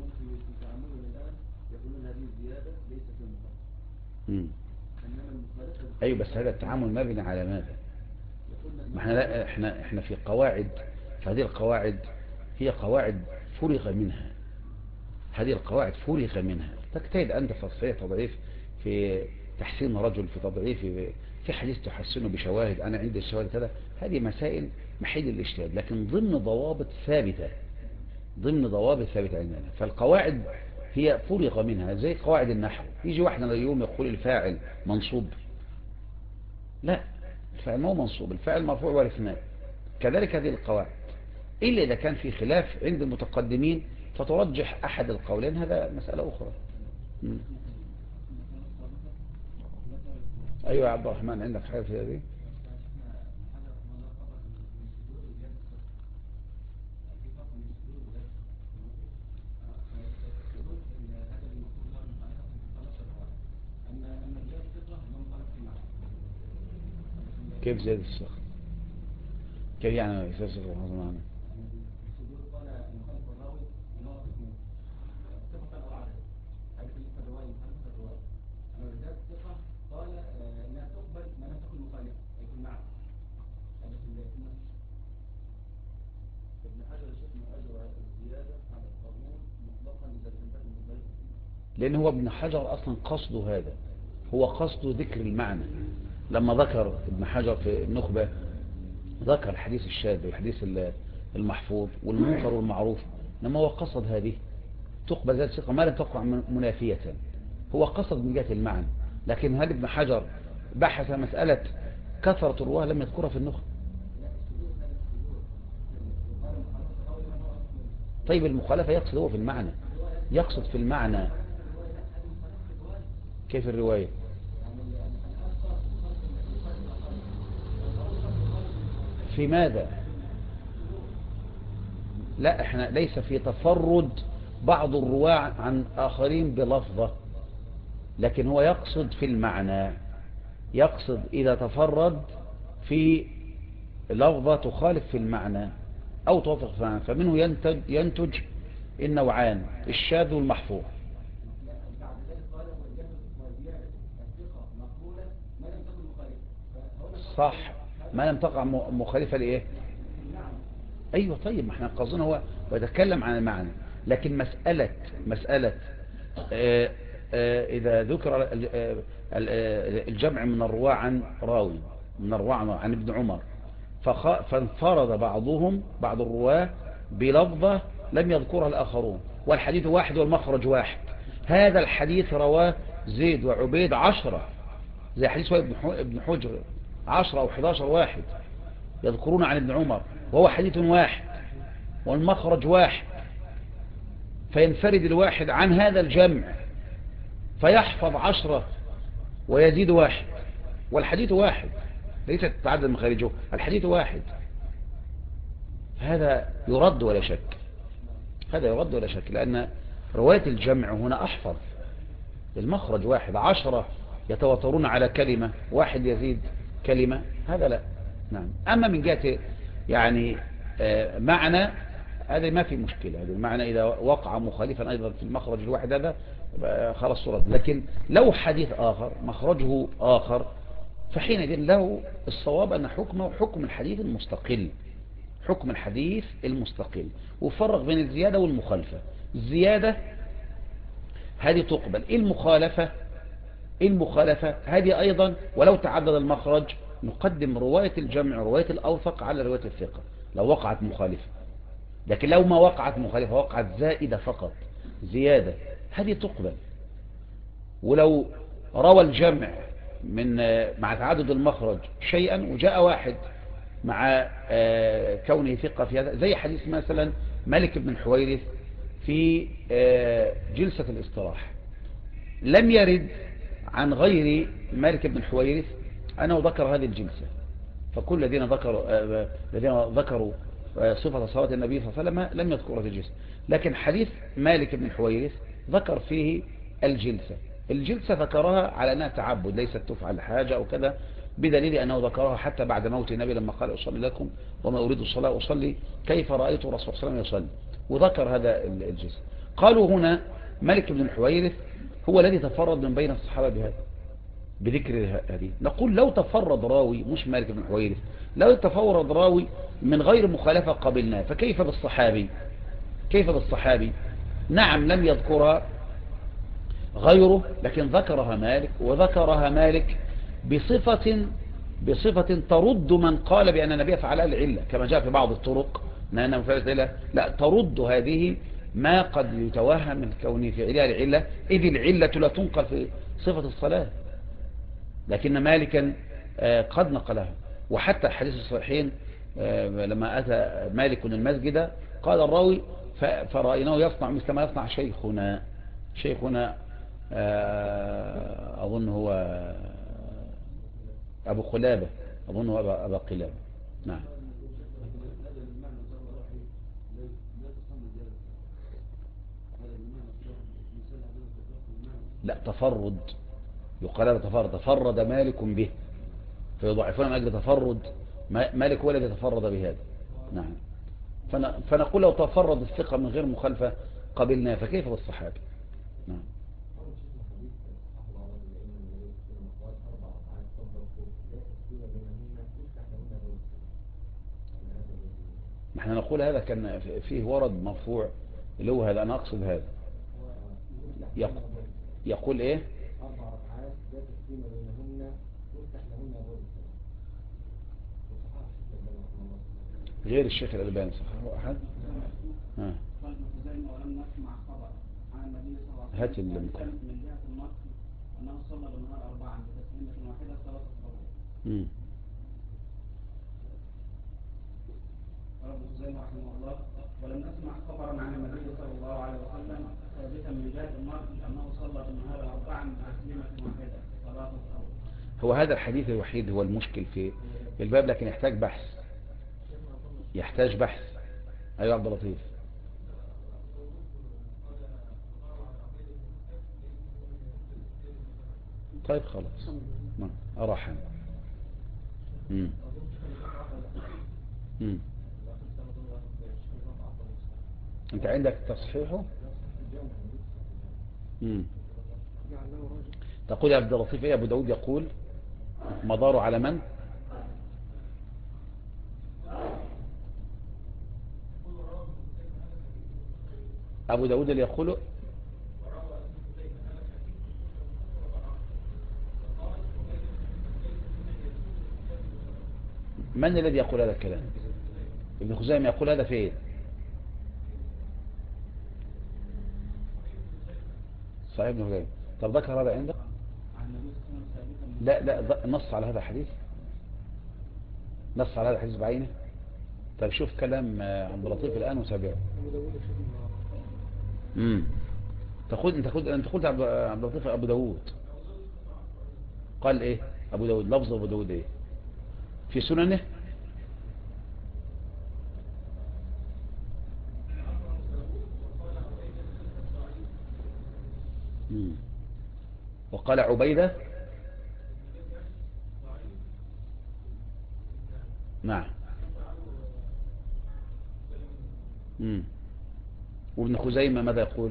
أيوة، بس هذا التعامل مبني على ماذا؟ ما احنا لا احنا في قواعد، فهذه القواعد هي قواعد فرغ منها، هذه القواعد فرغ منها. تجتهد أنت في تضعيف، في تحسين رجل، في تضعيف في حديث تحسنه بشواهد، أنا عندي الشواهد كذا، هذه مسائل محل الاجتهاد، لكن ضمن ضوابط ثابتة، ضمن ضوابط ثابتة عندنا. فالقواعد هي فرغ منها، زي قواعد النحو. يجي واحد اليوم يقول الفاعل منصوب، لا، الفاعل ما هو منصوب، الفاعل مرفوع والاثنان. كذلك هذه القواعد، إلا إذا كان في خلاف عند المتقدمين فترجح أحد القولين، هذا مسألة أخرى. أيوة يا عبد الرحمن، عندك حاجة في هذه؟ كيف زيادة الثقة؟ كيف يعني زيادة الثقة؟ لأن هو ابن حجر أصلا قصده هذا، هو قصده ذكر المعنى. لما ذكر ابن حجر في النخبة ذكر الحديث الشاذ والحديث المحفوظ والمنكر والمعروف، لما هو قصد هذه تقبل ذات ثقة ما لم تقع منافية، هو قصد من جهة المعنى. لكن هل ابن حجر بحث مسألة كثرة الرواه لم يذكرها في النخبة؟ طيب المخالفة يقصد هو في المعنى، يقصد في المعنى. كيف الرواية؟ في ماذا؟ لا، احنا ليس في تفرد بعض الرواة عن آخرين بلفظة، لكن هو يقصد في المعنى، يقصد إذا تفرد في لفظة تخالف في المعنى أو توافق في المعنى، فمنه ينتج النوعان، الشاذ والمحفوظ. صح، ما لم تقع مخالفة لإيه؟ أيوة. طيب ما احنا قصدنا هو بيتكلم عن المعنى، لكن مسألة إذا ذكر الجمع من الرواة عن راوي، من الرواة عن ابن عمر، فانفرد بعض الرواة بلفظة لم يذكرها الآخرون، والحديث واحد والمخرج واحد. هذا الحديث رواه زيد وعبيد 10، زي حديث ابن حجر 10 أو 11 واحد يذكرون عن ابن عمر، وهو حديث واحد والمخرج واحد، فينفرد الواحد عن هذا الجمع فيحفظ 10 ويزيد واحد، والحديث واحد، ليست تتعدد مخارجه، الحديث واحد. هذا يرد ولا شك، هذا يرد ولا شك، لأن رواية الجمع هنا أحفظ، المخرج واحد، 10 يتواترون على كلمة، واحد يزيد كلمة، هذا لا. نعم. أما من جهة يعني معنى، هذا ما في مشكلة، هذا المعنى إذا وقع مخالفا أيضا في المخرج الواحد هذا خلاص صورة. لكن لو حديث آخر مخرجه آخر، فحينئذ له الصواب أن حكمه حكم الحديث المستقل، حكم الحديث المستقل، وفرق بين الزيادة والمخالفة. الزيادة هذه تقبل، المخالفة هذه أيضا ولو تعدد المخرج نقدم رواية الجمع رواية الأوثق على رواية الثقة لو وقعت مخالفة. لكن لو ما وقعت مخالفة، وقعت زائدة فقط، زيادة، هذه تقبل. ولو روى الجمع من مع تعدد المخرج شيئا، وجاء واحد مع كونه ثقة في هذا، زي حديث مثلا مالك بن الحويرث في جلسة الاستراحة، لم يرد عن غير مالك بن الحويرث أنه ذكر هذه الجلسة. فكل الذين ذكروا صفة صلاة النبي صلى الله عليه وسلم لم يذكروا هذه الجلسة، لكن حديث مالك بن الحويرث ذكر فيه الجلسة. الجلسة ذكرها على أنها تعبد، ليست تفعل حاجة أو كذا، بدليل أنه ذكرها حتى بعد موت النبي لما قال أصلي لكم وما أريد الصلاة أصلي كيف رأيت الرسول صلى الله عليه وسلم يصلي، وذكر هذا الجلسة. قالوا هنا مالك بن الحويرث هو الذي تفرد من بين الصحابة بهذا، بذكر هذه. نقول لو تفرد راوي، مش مالك بن الحويرث، لو تفرد راوي من غير مخالفة قبلناه، فكيف بالصحابي؟ كيف بالصحابي؟ نعم لم يذكرها غيره، لكن ذكرها مالك، وذكرها مالك بصفة ترد من قال بأن النبي فعلها العلة، كما جاء في بعض الطرق أنه فعلت العلة، لا، ترد هذه ما قد يتوهم الكون في علها العلة، إذ العلة لا تنقل في صفة الصلاة، لكن مالكا قد نقلها. وحتى الحديث الصحيحين لما أتى مالك المسجد قال الراوي فرأيناه يصنع مثل ما يصنع شيخنا أظن هو أبو قلابة، أظن هو أبا قلابة. نعم. لا، تفرد، يقال هذا تفرد مالك به، فيضعفون من أجل تفرد مالك هو الذي تفرد بهذا. نعم. فنقول لو تفرد الثقة من غير مخالفة قبلنا، فكيف بالصحابي؟ نعم. نحن نقول هذا كان فيه ورد مرفوع اللي هو هذا، أنا أقصد هذا. يقول إيه؟ 4 ركعات لا تسليم بينهن تفتح لهن أبواب السماء. غير الشيخ الألباني صحيح أحد؟ قال خزيمة ولم نسمع خبر عن النبي صلى الله عليه هات وسلم المقام من جهة النص أنه صلى بالنهار 4 بتسليمة واحدة 3 صلوات. قال ابن خزيمة رحمه الله ولم نسمع خبرا عن النبي صلى الله عليه وسلم ثابتا من جهة النص أنه صلى بالنهار 4 بتسليمة واحدة 3 صلوات. هو هذا الحديث الوحيد هو المشكل في الباب، لكن يحتاج بحث، يحتاج بحث. أيها عبد اللطيف. طيب خلاص أراحا. أنت عندك تصحيحه؟ تقول يا عبد اللطيف إيه؟ أبو داود يقول مداره على من؟ أبو داود اللي يقوله من الذي يقول هذا الكلام؟ ابن خزيمة يقول هذا فين؟ صحيح ابن خزيمة. طب ذكر هذا عندك؟ لا نص على هذا الحديث، نص على هذا الحديث بعينه. طب شوف كلام عبد اللطيف الآن وتابعه. انت قلت عبد اللطيف ابو داود قال ايه؟ ابو داود لفظ ابو داود ايه في سننه؟ وقال عبيدة. نعم. وابن خزيمة ماذا يقول؟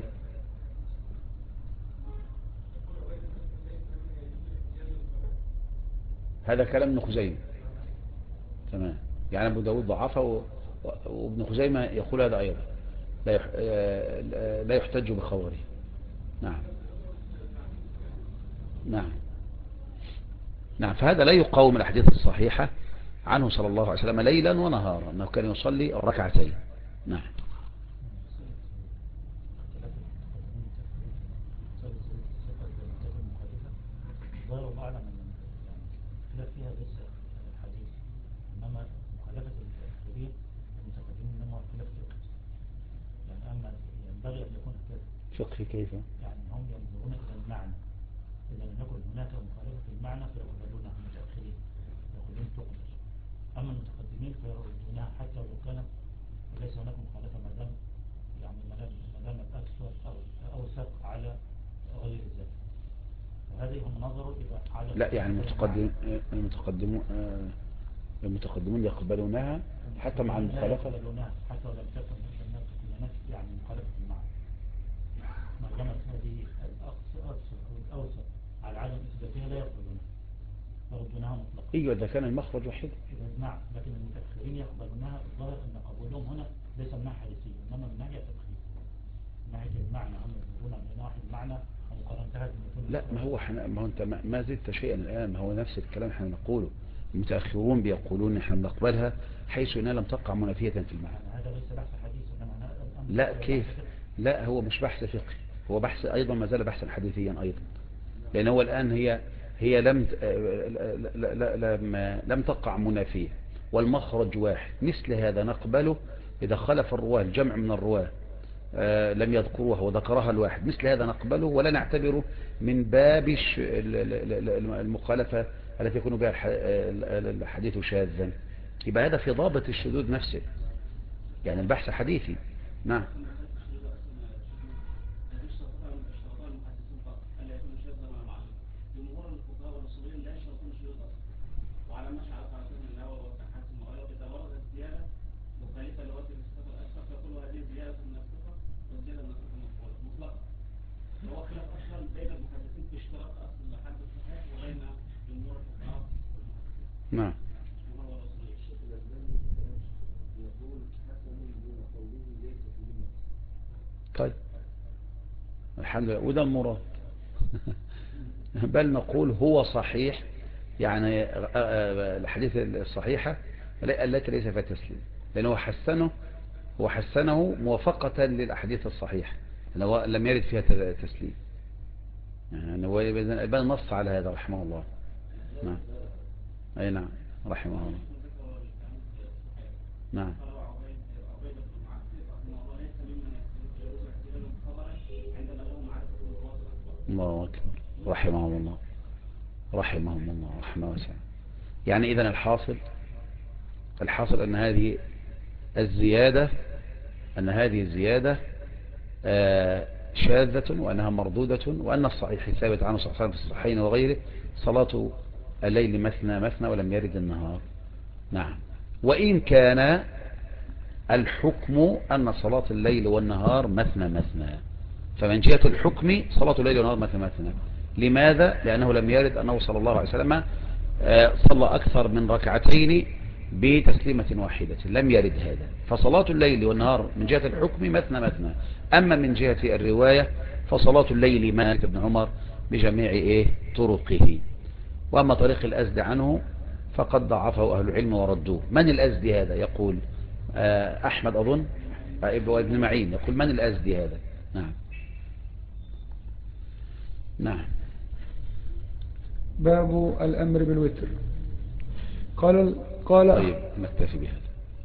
هذا كلام ابن خزيمة. تمام. يعني ابو داود ضعفه وابن خزيمة يقول هذا ايضا لا يحتج بخبره. نعم. نعم. نعم. فهذا لا يقاوم الأحاديث الصحيحة عنه صلى الله عليه وسلم ليلا ونهارا أنه كان يصلي الركعتين. نعم. الحديث، إنما مخالفة المتأخرين المتقدمين إنما خلاف فقه. يعني أما ينبغي أن يكون كذا. فقه كيف؟ يعني هم ينظرون إلى المعنى، إذا لم يكن هناك مخالفة في المعنى فيقبلونها المتأخرين، يقولون تقبل. أما المتقدمين فيردونها حتى لو كانت ليس هناك مخالفة ما دام يعني ما دام الأكثر أو أوثق على غير ذلك. وهذه هم نظروا إذا على لا يعني المتقدمون يقبلونها حتى مع المخالفة. يقبلونها حتى ولم تكن هناك يعني مخالفة في المعنى. ما دامت هذه الأكثر أو الأوثق على عدم إثباتها لا يقبلونها، يردونها مطلقا. ايوه اذا كان المخرج واحد. نعم، لكن المتأخرين يقبلونها. الظاهر أن قبولهم هنا ليس من ناحية حديثية إنما من ناحية فقهية، من ناحية المعنى. هم يقولون من ناحية المعنى ومقارنتها بمثل. لا ما هو انت ما زدت شيئا الآن، ما هو نفس الكلام احنا نقوله. المتأخرون بيقولون احنا نقبلها حيث انها لم تقع منافية في المعنى. يعني هذا ليس بحث حديث إنما لا كيف؟ لا هو مش بحث فقهي، هو بحث ايضا ما زال بحثا حديثيا ايضا، لان هو الان هي لم تقع منافية والمخرج واحد. مثل هذا نقبله إذا خلف الرواه الجمع من الرواه لم يذكروها وذكرها الواحد، مثل هذا نقبله ولا نعتبره من باب المخالفة التي يكون بها الحديث شاذا. يبقى هذا في ضابط الشذوذ نفسه، يعني البحث حديثي. نعم. وعلى مشي على قاعدتهم النووي والتحاسن المغاير إذا وردت زيادة مخالفة لوجه الاستفاء الأكثر فكل هذه زيادة من الصفة والزيادة من الصفة المقبولة مطلقا. هو خلاف أصلا بين المحدثين في اشتراط أصل الحد الصحيح وبين جمهور الفقهاء والمحدثين. نعم. هو الأصلي الشيخ الألباني يقول حسن دون قوله ليس فيه نقص. طيب الحمد لله وده المراد. بل نقول هو صحيح، يعني الحديث الصحيحة التي ليس فيها تسليم، لأنه هو حسنه موافقة للأحاديث الصحيحة لأنه لم يرد فيها تسليم. يعني هو الألباني نص على هذا رحمه الله. نعم. أي نعم رحمه الله. نعم. الله أكبر رحمه الله رحمهم الله رحمه واسعة. يعني إذن الحاصل أن هذه الزيادة شاذة وأنها مردودة، وأن الصحيح ثابت عنه صلى الله عليه وسلم في الصحيحين وغيره صلاة الليل مثنى مثنى ولم يرد النهار. نعم. وإن كان الحكم أن صلاة الليل والنهار مثنى مثنى، فمن جهة الحكم صلاة الليل والنهار مثنى مثنى. لماذا؟ لأنه لم يرد أنه صلى الله عليه وسلم صلى أكثر من ركعتين بتسليمة واحدة، لم يرد هذا. فصلاة الليل والنهار من جهة الحكم مثنى مثنى. أما من جهة الرواية فصلاة الليل ما ابن عمر بجميع طرقه. وأما طريق الأزد عنه فقد ضعفه أهل العلم وردوه. من الأزدي هذا؟ يقول أحمد أظن ابن معين يقول من الأزدي هذا؟ نعم. نعم. باب الأمر بالوتر. قال طيب نكتفي بهذا.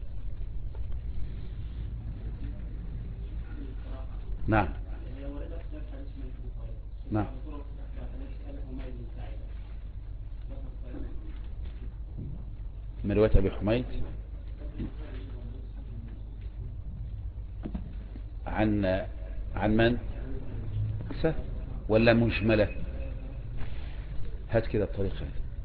نعم. نعم. من رواية أبي حميد عن من ولا مجملة؟ هات كده الطريقة.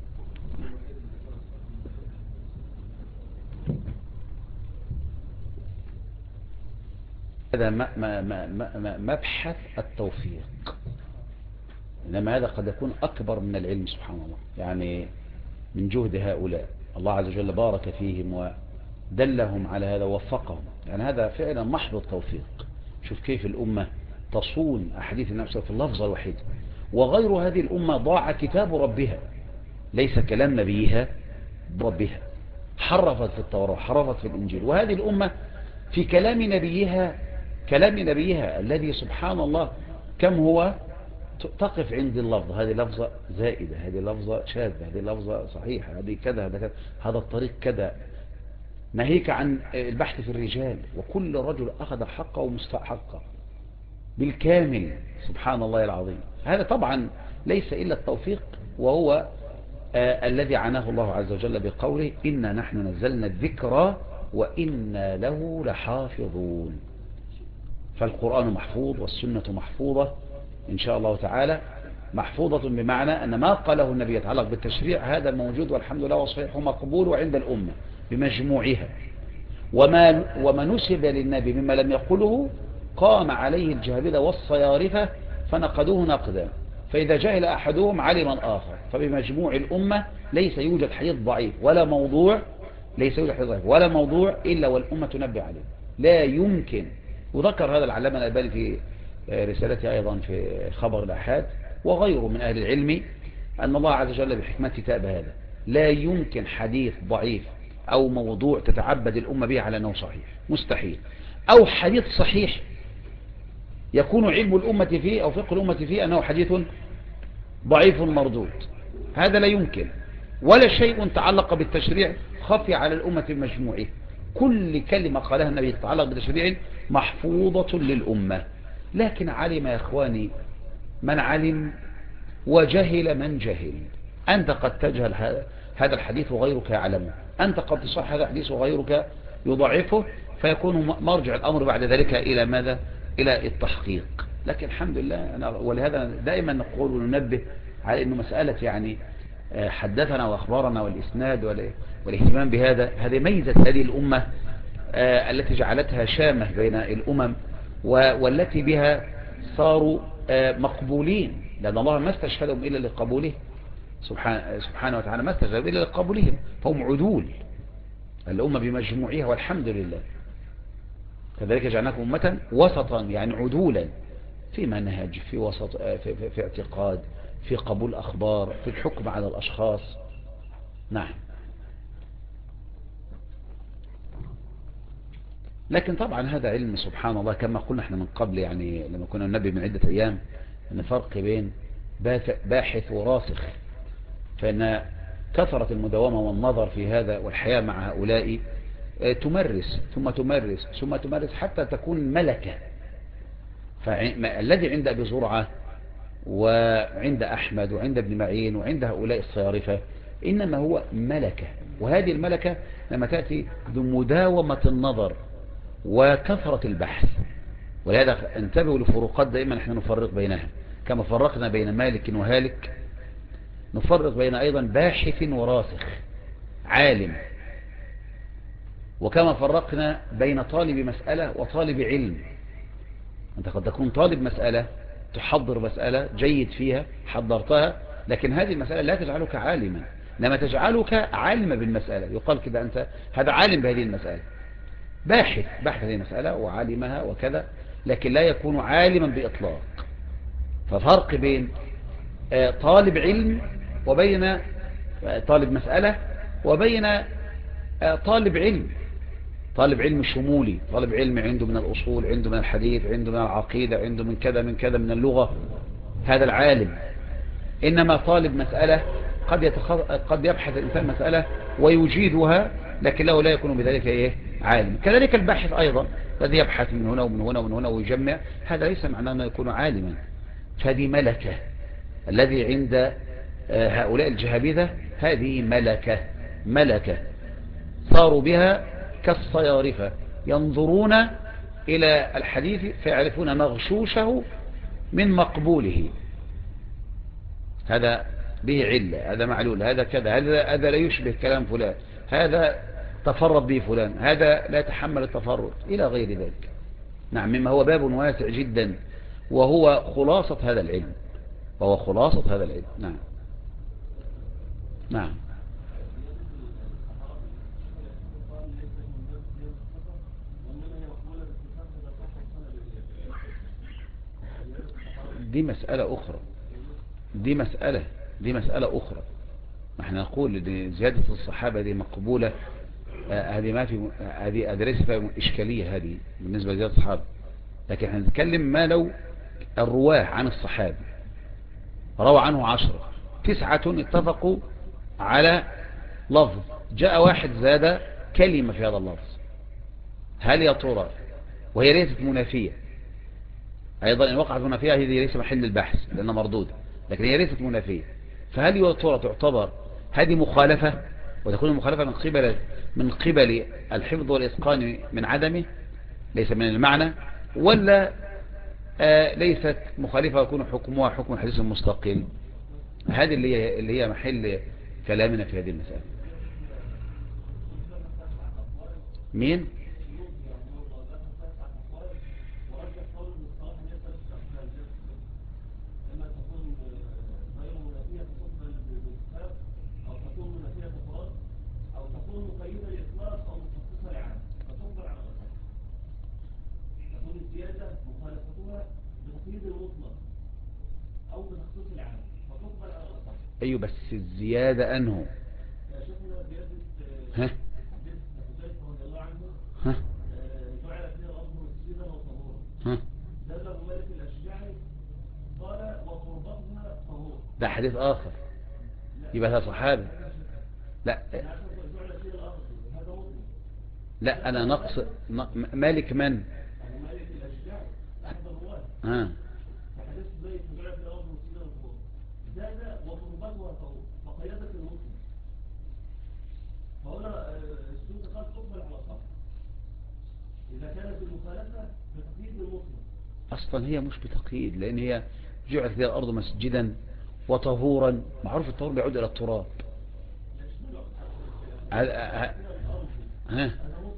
هذا مبحث التوفيق، إنما هذا قد يكون أكبر من العلم سبحان الله، يعني من جهد هؤلاء الله عز وجل بارك فيهم ودلهم على هذا ووفقهم. يعني هذا فعلا محض التوفيق. شوف كيف الأمة تصون أحاديث النبي صلى الله عليه وسلم في اللفظة الوحيد، وغير هذه الأمة ضاع كتاب ربها، ليس كلام نبيها بربها، حرفت في التوراة حرفت في الإنجيل. وهذه الأمة في كلام نبيها الذي سبحان الله كم هو تقف عند اللفظة، هذه لفظة زائدة، هذه لفظة شاذة، هذه لفظة صحيحة، هذه كذا، هذا كذا، هذا الطريق كذا. ناهيك عن البحث في الرجال، وكل رجل أخذ حقه ومستحقه بالكامل، سبحان الله العظيم. هذا طبعا ليس إلا التوفيق، وهو الذي عناه الله عز وجل بقوله إنا نحن نزلنا الذكر وإنا له لحافظون. فالقرآن محفوظ والسنة محفوظة إن شاء الله تعالى. محفوظة بمعنى أن ما قاله النبي يتعلق بالتشريع هذا الموجود والحمد لله وصحيح مقبول عند الأمة بمجموعها، وما نسب للنبي مما لم يقله قام عليه الجهابذة والصيارفة فنقدوه نقدا، فإذا جهل أحدهم علم الآخر. فبمجموع الأمة ليس يوجد حديث ضعيف ولا موضوع، ليس يوجد حديث ضعيف ولا موضوع إلا والأمة تنبه عليه، لا يمكن. وذكر هذا العلامة الألباني في رسالته أيضا في خبر الأحاد وغيره من أهل العلم، أن الله عز وجل بحكمته تأبى هذا. لا يمكن حديث ضعيف أو موضوع تتعبد الأمة به على أنه صحيح، مستحيل. أو حديث صحيح يكون علم الأمة فيه أو فقه الأمة فيه أنه حديث ضعيف مردود، هذا لا يمكن. ولا شيء تعلق بالتشريع خفي على الأمة بمجموعه. كل كلمة قالها النبي تتعلق بالتشريع محفوظة للأمة. لكن علم يا إخواني من علم وجهل من جهل. أنت قد تجهل هذا الحديث وغيرك يعلمه، أنت قد تصح هذا الحديث وغيرك يضعفه، فيكون مرجع الأمر بعد ذلك إلى ماذا؟ إلى التحقيق. لكن الحمد لله ولهذا دائما نقول وننبه على أنه مسألة يعني حدثنا وأخبارنا والإسناد والاهتمام بهذا، هذه ميزة هذه الأمة التي جعلتها شامة بين الأمم، والتي بها صاروا مقبولين، لأن الله ما استشهدهم إلا لقبوله سبحانه وتعالى، ما استشهدهم إلا لقبولهم، فهم عدول الأمة بمجموعها والحمد لله. كذلك جعلناكم أمة وسطا، يعني عدولا في منهج، في وسط، في اعتقاد، في قبول أخبار، في الحكم على الأشخاص. نعم. لكن طبعا هذا علم سبحان الله كما قلنا احنا من قبل، يعني لما كنا ننبه من عدة أيام أن فرق بين باحث وراسخ، فإن كثرة المداومة والنظر في هذا والحياة مع هؤلاء تمرس ثم تمرس ثم تمرس حتى تكون ملكة. فالذي عند أبي زرعة وعند أحمد وعند ابن معين وعند هؤلاء الصيارفة إنما هو ملكة، وهذه الملكة لما تأتي بمداومة النظر وكثرة البحث. ولهذا انتبهوا لفروقات دائما احنا نفرق بينها، كما فرقنا بين مالك وهالك نفرق بين أيضا باحث وراسخ عالم، وكما فرقنا بين طالب مسألة وطالب علم. أنت قد تكون طالب مسألة تحضر مسألة جيد فيها حضرتها، لكن هذه المسألة لا تجعلك عالما، لما تجعلك عالما بالمسألة. يقال كده أنت هذا عالم بهذه المسألة، باحث هذه المسألة وعالمها وكذا، لكن لا يكون عالما بإطلاق. ففرق بين طالب علم وبين طالب مسألة وبين طالب علم. طالب علم شمولي، طالب علم عنده من الأصول، عنده من الحديث، عنده من العقيدة، عنده من كذا من كذا من اللغة، هذا العالم. إنما طالب مسألة قد يبحث الإنسان مسألة ويجيدها، لكن له لا يكون بذلك عالم. كذلك الباحث أيضا الذي يبحث من هنا ومن هنا ومن هنا ويجمع، هذا ليس معناه أنه يكون عالما. فهذه ملكة الذي عند هؤلاء الجهابذة، هذه ملكة صاروا بها كالصيارفة، ينظرون إلى الحديث فيعرفون مغشوشه من مقبوله، هذا به علة، هذا معلول، هذا كذا، هذا لا يشبه كلام فلان، هذا تفرد به فلان، هذا لا يتحمل التفرد إلى غير ذلك. نعم، مما هو باب واسع جدا، وهو خلاصة هذا العلم، نعم. نعم. دي مسألة أخرى. نحن نقول ان زيادة الصحابة دي مقبولة، هذه ما في، هذه ليس فيها إشكالية هذه بالنسبة لزيادة الصحابة. لكن احنا نتكلم ما لو الرواه عن الصحابة روى عنه 10 9 اتفقوا على لفظ، جاء واحد زاد كلمة في هذا اللفظ، هل يا ترى، وهي ليست منافية أيضا، إن وقعت منافية هذه ليس محل البحث لأنها مردودة، لكن هي ليست منافية، فهل يا ترى تعتبر هذه مخالفة، وتكون المخالفة من قبل الحفظ والإتقان من عدمه ليس من المعنى، ولا ليست مخالفة ويكون حكمها حكم الحديث المستقل؟ هذه اللي هي محل كلامنا في هذه المسألة. مين؟ أيوة، بس الزيادة أنه ها ها ها ده حديث آخر، يبقى هذا صحابي. لا لا، أنا نقص مالك من ها فهنا السنة قد تقبل على صح إذا كانت المخالفة بتقييد المطلق. أصلا هي مش بتقييد، لأن هي جعلت لها الأرض مسجدا وطهورا، معروف الطهور بيعود إلى التراب. ها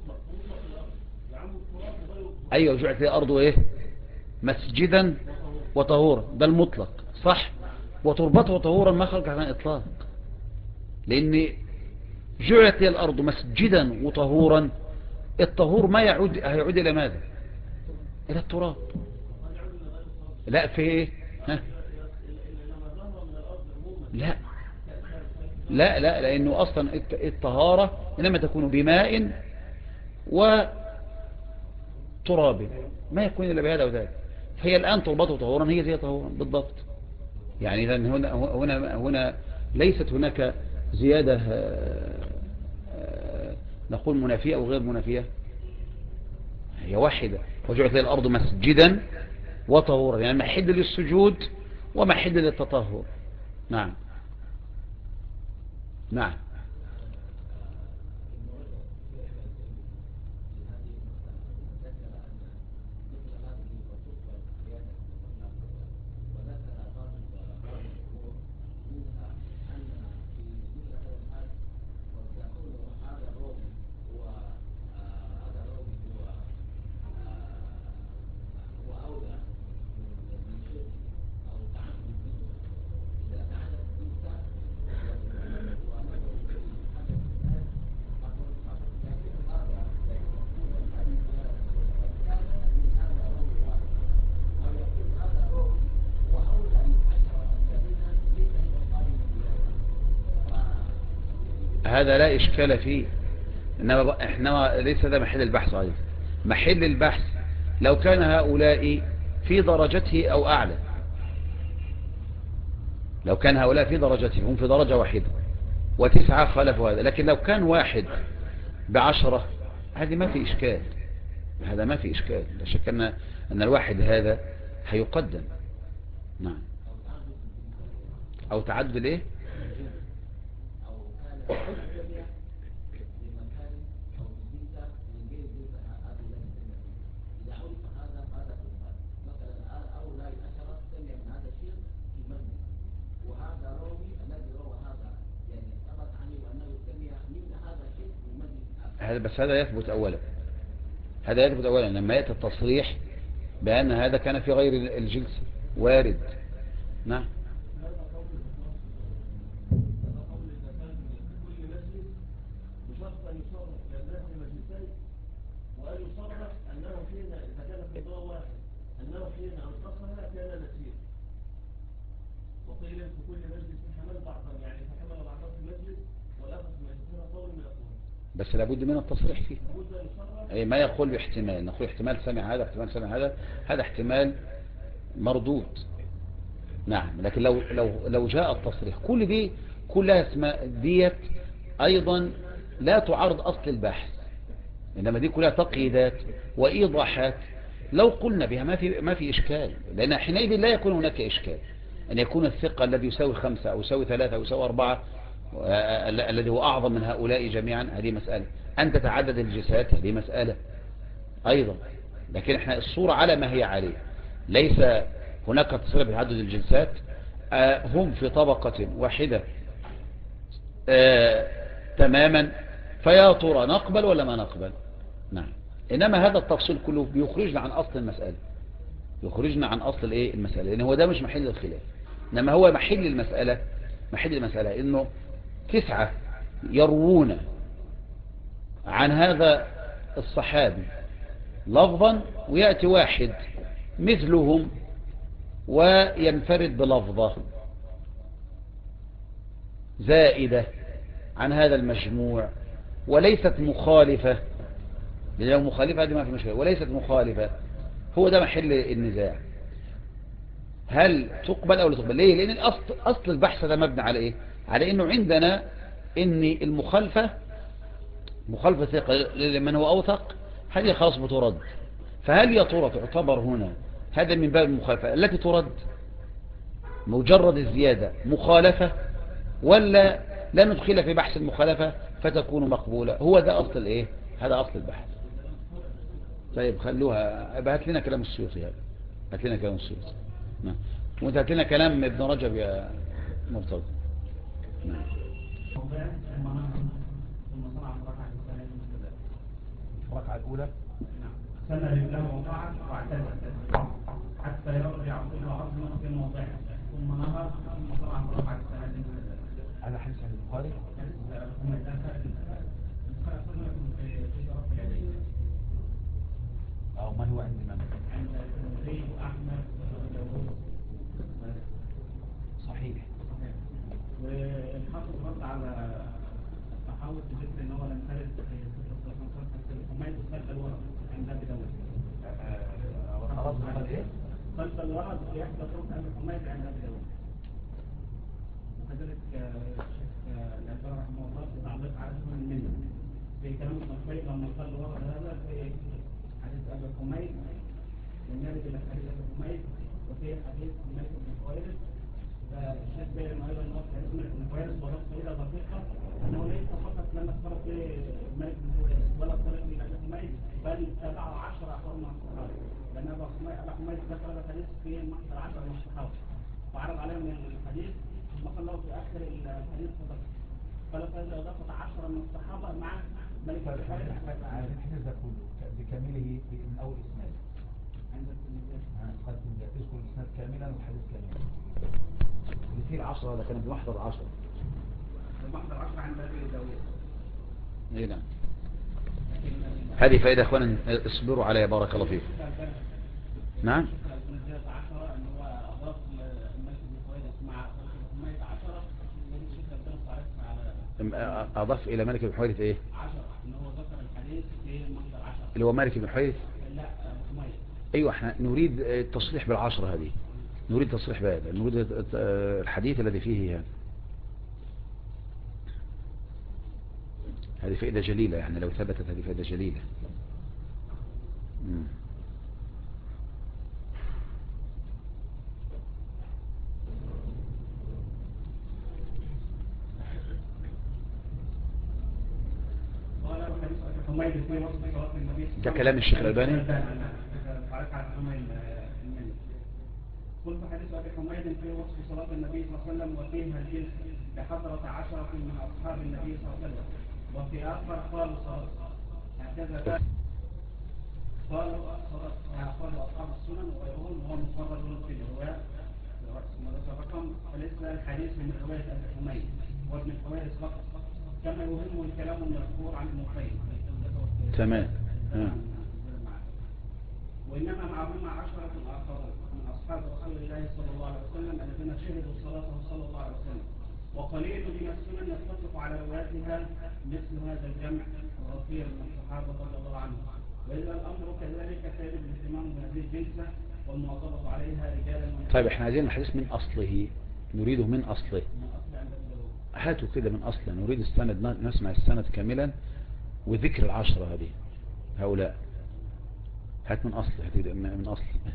أيوة، جعلت لها الأرض إيه؟ مسجدا وطهورا، ده المطلق صح، وتربته وطهورا ما خلق عن إطلاق، لأن جعلت لها الأرض مسجدا وطهورا، الطهور ما هيعود إلى ماذا؟ إلى التراب. لا في إيه؟ ها؟ لا لا لا، لأنه أصلا الطهارة إنما تكون بماء وتراب، ما يكون إلا بهذا وذلك. هي الآن تربته طهورا، هي زي طهورا بالضبط. يعني إذن هنا ليست هناك زيادة نقول منافية أو غير منافية، هي واحدة. وجعلت لها الأرض مسجدا وطهورا، يعني محل للسجود ومحل للتطهر. نعم نعم. هذا لا إشكال فيه، إنما ليس هذا محل البحث أيضا. محل البحث لو كان هؤلاء في درجته أو أعلى، لو كان هؤلاء في درجته هم في درجة واحدة وتسعة خالفوا هذا، لكن لو كان واحد ب10 هذه ما في إشكال، هذا ما في إشكال، لا شك أن الواحد هذا هيقدم. نعم. أو تعدد إيه؟ بس هذا يثبت أولا، هذا يثبت أولا لما يأتي التصريح بأن هذا كان في غير الجلسة وارد. نعم. وأن يصرح أنه حين إذا كان في ضوء واحد أنه حين أنقصها كان نسير، وقيل في كل مجلس حمل بعضا، يعني فحمل بعضا في المجلس والأخذ في مجلسها طول من أقوال، بس لابد من التصريح فيه. أي ما يقول باحتمال، نقول احتمال سمع هذا احتمال سمع هذا، هذا احتمال مردود. نعم، لكن لو جاء التصريح كل دي كلها اسماء ديت أيضا لا تعارض أصل البحث، إنما دي كلها تقييدات وإيضاحات لو قلنا بها ما في إشكال، لأن حينئذ لا يكون هناك إشكال أن يكون الثقة الذي يساوي 5 أو يساوي 3 أو يساوي 4 الذي هو أعظم من هؤلاء جميعا، هذه مسألة. أن تتعدد الجنسات هذه مسألة أيضا، لكن احنا الصورة على ما هي عليه، ليس هناك تصريح بتعدد الجنسات. هم في طبقة واحدة تماما، فيا ترى نقبل ولا ما نقبل؟ نعم. إنما هذا التفصيل كله بيخرجنا عن أصل المسألة، يخرجنا عن أصل المسألة، لأن هو ده مش محل الخلاف، إنما هو محل المسألة إنه 9 يروون عن هذا الصحابي لفظا، ويأتي واحد مثلهم وينفرد بلفظة زائدة عن هذا المجموع وليست مخالفة، لأن لو مخالفة هذه ما في مشكلة، وليست مخالفة، هو ده محل النزاع، هل تقبل أو لا تقبل؟ ليه؟ لأن أصل البحث ده مبني على إيه؟ على إنه عندنا إن المخالفة ثقة لمن هو أوثق، هذه خلاص بترد. فهل يا ترى تعتبر هنا هذا من باب المخالفة التي ترد مجرد الزيادة مخالفة، ولا لا ندخل في بحث المخالفة فتكون مقبولة؟ هو ده أصل هذا أصل البحث. طيب خلوها، هات لنا كلام السيوطي، هات لنا كلام السيوطي. نعم. وانت هات لنا كلام ابن رجب يا مرتضى. نعم. الركعة الأولى سنة لله وطاعة واعتدل حتى يرجع كل عظم في موضعه، ثم نهر، ثم صنع ركعة الثلاثين. هذا حديث عن البخاري. أو من هو عند من؟ عند الترمذي وأحمد وأبو داوود. صحيح. والحافظ رد على محاولة ذكر ان هو لم يرد في الحماية خلف الورد عند ابي داوود. قال ايه؟ خلف الورد في احدى طرق ابي الحماية عند ابي داوود. وكذلك الشيخ الألباني رحمه الله في تعليق على سنن منه في كلام ابن القيم لما قال الورد هذا في حديث ابي الحماية لم يرد الا حديث ابي الحماية، وفي حديث مالك بن خويلد. فالشيخ بين ايضا نقطة حديث مالك بن خويلد وضبط الى دقيقة انه ليس فقط لما اختلط به مالك بن خويلد ولا اختلط به ابي حميد، بل تبعه 10 اخر من الصحابه، لان ابي حميد ذكر هذا الحديث في محضر 10 من الصحابه وعرض عليهم الحديث، ثم قال له في اخر الحديث صدق، قال فاذا اضافت 10 من الصحابه مع مالك بن خويلد الحديث ده كله بكامله من اول اسناد عند التلميذ قد تذكر الاسناد كاملا والحديث كاملا. في 10 هذا كان بمحضر 10. المحضر 10 عند ابي داوود. اي نعم. هذه فائدة اخوانا، اصبروا عليها بارك الله فيكم. نعم. اضاف الى مالك بن حويرث ايه؟ 10 ان هو ذكر الحديث في محضر 10 اللي هو مالك بن حويرث. لا حميد. ايوه احنا نريد التصريح بالعشرة هذه، نريد تصريح بهذا، نريد الحديث الذي فيه هذه فائدة جليلة، يعني لو ثبتت هذه فائدة جليلة. ده كلام الشيخ الألباني. قلت حديث أبي حميد في وصف صلاة النبي صلى الله عليه وسلم وفيها الجلس بحضرة 10 من أصحاب النبي صلى الله عليه وسلم، وفي آخر قالوا صلاة هكذا قالوا أصحاب السنن وغيرهم، وهو مفرد في الرواية رقم فليس الحديث من رواية أبي حميد وابن الحويرث فقط، كما يهم الكلام المذكور عن ابن القيم. تمام. وإنما معهما 10 آخرون من أصحاب رسول الله صلى الله عليه وسلم الذين شهدوا صلاته صلى الله عليه وسلم، وقليل من السنن يتفق على روايتها مثل هذا الجمع وغفير من الصحابة رضي الله عنهم. وإذا الأمر كذلك سيجب الاهتمام بهذه الجلسة والمواظبة عليها رجالا ونساء. طيب احنا عايزين الحديث من أصله، نريده من أصله. من أصل عند الداود. هاتوا كده من أصله، نريد السند، نسمع السند كاملا وذكر العشرة هذه هؤلاء. هات من أصله، هات من أصله.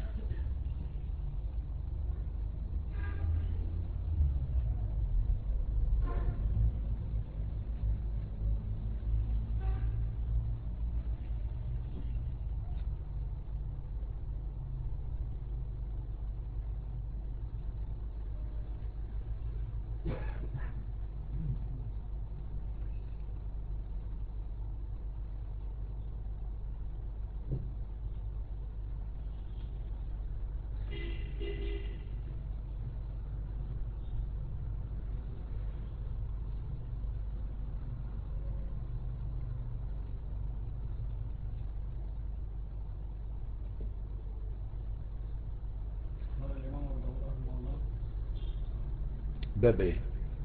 قال الإمام أبو داود رحمه الله باب ايه؟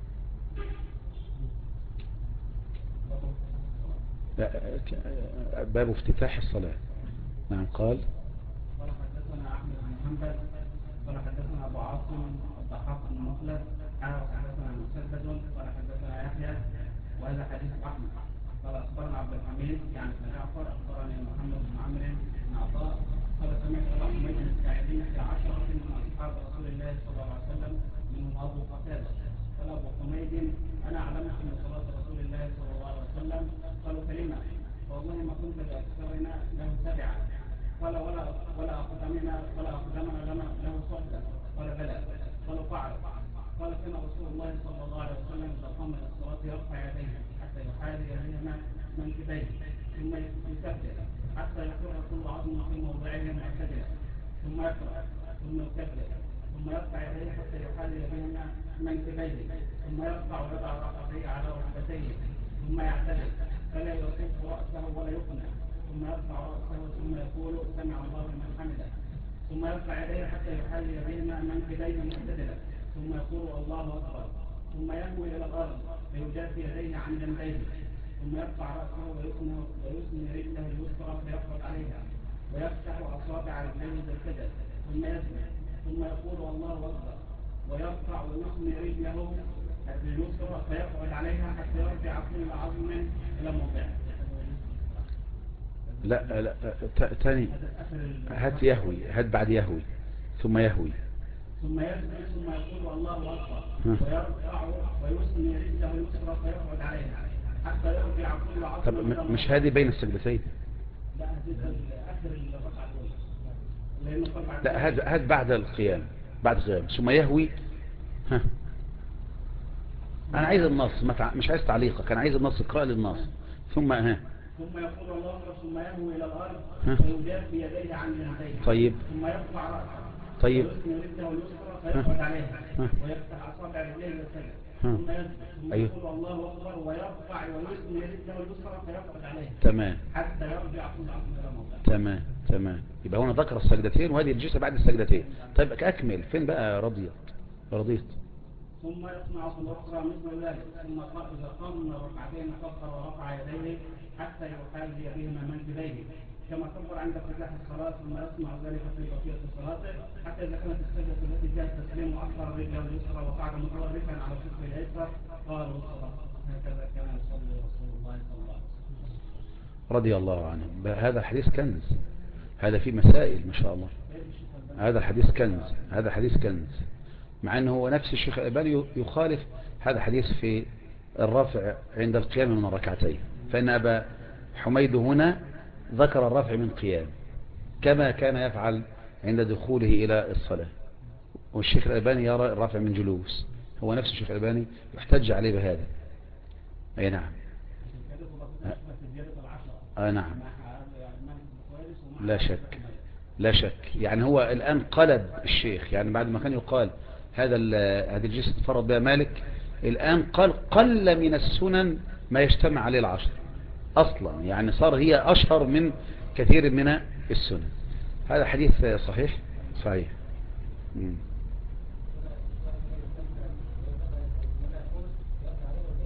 لا، باب افتتاح الصلاة. نعم. قال حدثنا أحمد بن حنبل قال حدثنا أبو عاصم الضحاك بن مخلد حدثنا مسدد قال حدثنا يحيى وهذا حديث أحمد قال أخبرنا عبد الحميد يعني بن جعفر أخبرني محمد بن عمرو بن عطاء قال سمعت أبا حميد الساعدي في 10 من أصحاب رسول الله صلى الله عليه وسلم منهم أبو قتادة. قال أبو حميد أنا أعلمكم بصلاة رسول الله صلى الله عليه وسلم. قالوا كلمة والله ما كنت بأكثرنا له سبعة. قال ولا أقدمنا له صحبة. قال بلى. قالوا فعل. قال كان رسول الله صلى الله عليه وسلم إذا قام إلى الصلاة يرفع يديه حتى يحاذي بهما منكبيه ثم يكبر حتى يقر كل عظم في موضعه معتدلا ثم يقرأ ثم يكبر ثم يرفع يديه حتى يحاذي بهما منكبيه ثم يرفع ويضع ركبتيه على ركبتيه ثم يعتدل فلا يصف رأسه ولا يقنع ثم يرفع رأسه ثم يقول سمع الله لمن حمده ثم يرفع يديه حتى يحاذي بهما منكبيه معتدلا ثم يقول الله أكبر ثم ينوي إلى الأرض فيجافي يديه عن جنبيه ثم يرفع رأسه ويثني رجله اليسرى فيقعد عليها ويفتح أصابع رجليه بالكدر ثم يسجد ثم يقول الله أكبر ويرفع ويثني رجله اليسرى فيقعد عليها حتى يرجع كل عظم إلى موضعه. لا تاني. هات يهوي، هات بعد يهوي ثم يهوي ثم يسجد ثم يقول الله أكبر ويرفع ويثني رجله اليسرى فيقعد عليها حتى يرجع كل عظم. طب مش هذه بين السجدتين؟ لا هذه آخر الركعة الأولى. لا، هات بعد القيام، بعد القيام ثم يهوي. ها، أنا عايز النص، مش عايز تعليقك، أنا عايز النص، اقرأ لي النص. ثم ثم يقول الله أكبر ثم يهوي إلى الأرض ها. ويجافي يديه عن جنبيه. طيب. ثم يرفع رأسه. طيب. ويثني رجله اليسرى فيقعد عليها ويفتح أصابع رجليه بالسجد. ثم يسجد ثم يقول الله أكبر ويرفع ويثني رجله اليسرى فيقعد عليها. تمام. حتى يرجع كل عظم إلى موضعه. تمام. يبقى هنا ذكر السجدتين وهذه الجلسة بعد السجدتين. طيب أكمل. فين بقى رضيت؟ ثم يصنع في الأخرى مثل ذلك ثم إذا قام من الركعتين كبر ورفع يديه حتى يحاذي بهما منكبيه كما كبر عند افتتاح الصلاة. ثم يصنع ذلك في بقية صلاته حتى إذا كانت السجدة التي فيها التسليم وأخر رجله اليسرى وقعد متوركا على شقه الأيسر قالوا الصلاة. هكذا كان يصلي رسول الله صلى الله عليه وسلم رضي الله عنه. هذا الحديث كنز، هذا فيه مسائل ما شاء الله. هذا الحديث كنز، مع أنه هو نفس الشيخ الألباني يخالف هذا الحديث في الرفع عند القيام من الركعتين، فإن أبا حميد هنا ذكر الرفع من قيام كما كان يفعل عند دخوله إلى الصلاة، والشيخ الألباني يرى الرفع من جلوس. هو نفس الشيخ الألباني يحتج عليه بهذا. أي نعم. نعم، لا شك. يعني هو الآن قلب الشيخ، يعني بعد ما كان يقال هذه الجلسة تفرض بها مالك، الآن قل من السنن ما يجتمع عليه العشر أصلا، يعني صار هي أشهر من كثير من السنن. هذا حديث صحيح.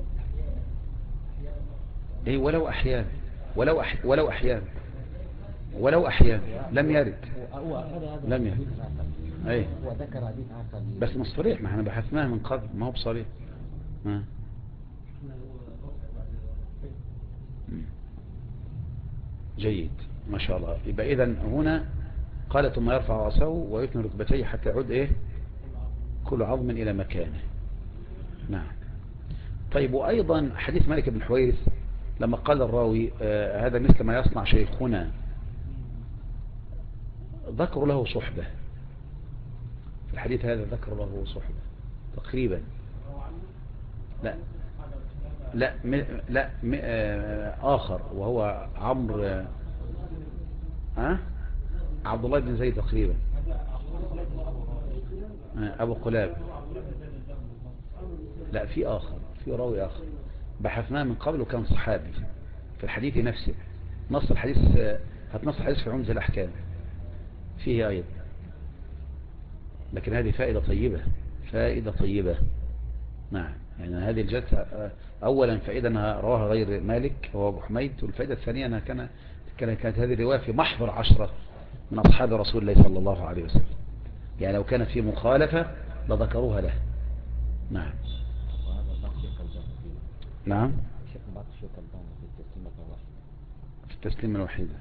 ايه ولو أحيان. ولو أحيانا لم يرد. لم يرد. أي هو ذكر حديث آخر بس مش صريح، ما احنا بحثناه من قبل، ما هو بصريح. جيد ما شاء الله. يبقى إذن هنا قال ثم يرفع رأسه ويثني ركبتيه حتى يعود إيه كل عظم إلى مكانه. نعم. طيب، وأيضا حديث مالك بن حويرث لما قال الراوي هذا مثل ما يصنع شيخنا، ذكر له صحبة في الحديث هذا، ذكر له صحبة تقريبا. لا لا لا آخر، وهو عمرو عبد الله بن زيد تقريبا، أبو قلاب. لا، في آخر، في راوي آخر بحثناه من قبل وكان صحابي في الحديث نفسه. نص الحديث هتنص الحديث في عمدة الأحكام فيه أيضا. لكن هذه فائدة طيبة، فائدة طيبة. نعم، يعني هذه الجلسة أولا فائدة أنها رواها غير مالك وهو أبو حميد، والفائدة الثانية أنها كانت هذه الرواية في محضر 10 من أصحاب رسول الله صلى الله عليه وسلم، يعني لو كانت في مخالفة لذكروها له. نعم. وهذا بعض شيخ الباني فيه. نعم، بعض شيخ الباني في التسليمة الواحدة. في التسليم الوحيدة.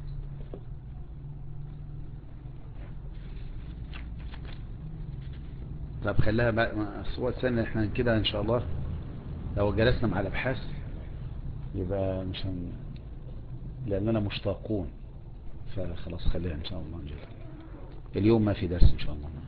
طب خليها بقى الصورة الثانية. احنا كده ان شاء الله لو جلسنا مع الابحاث يبقى مش لاننا مشتاقون، فخلاص خليها ان شاء الله نجل. اليوم ما في درس ان شاء الله.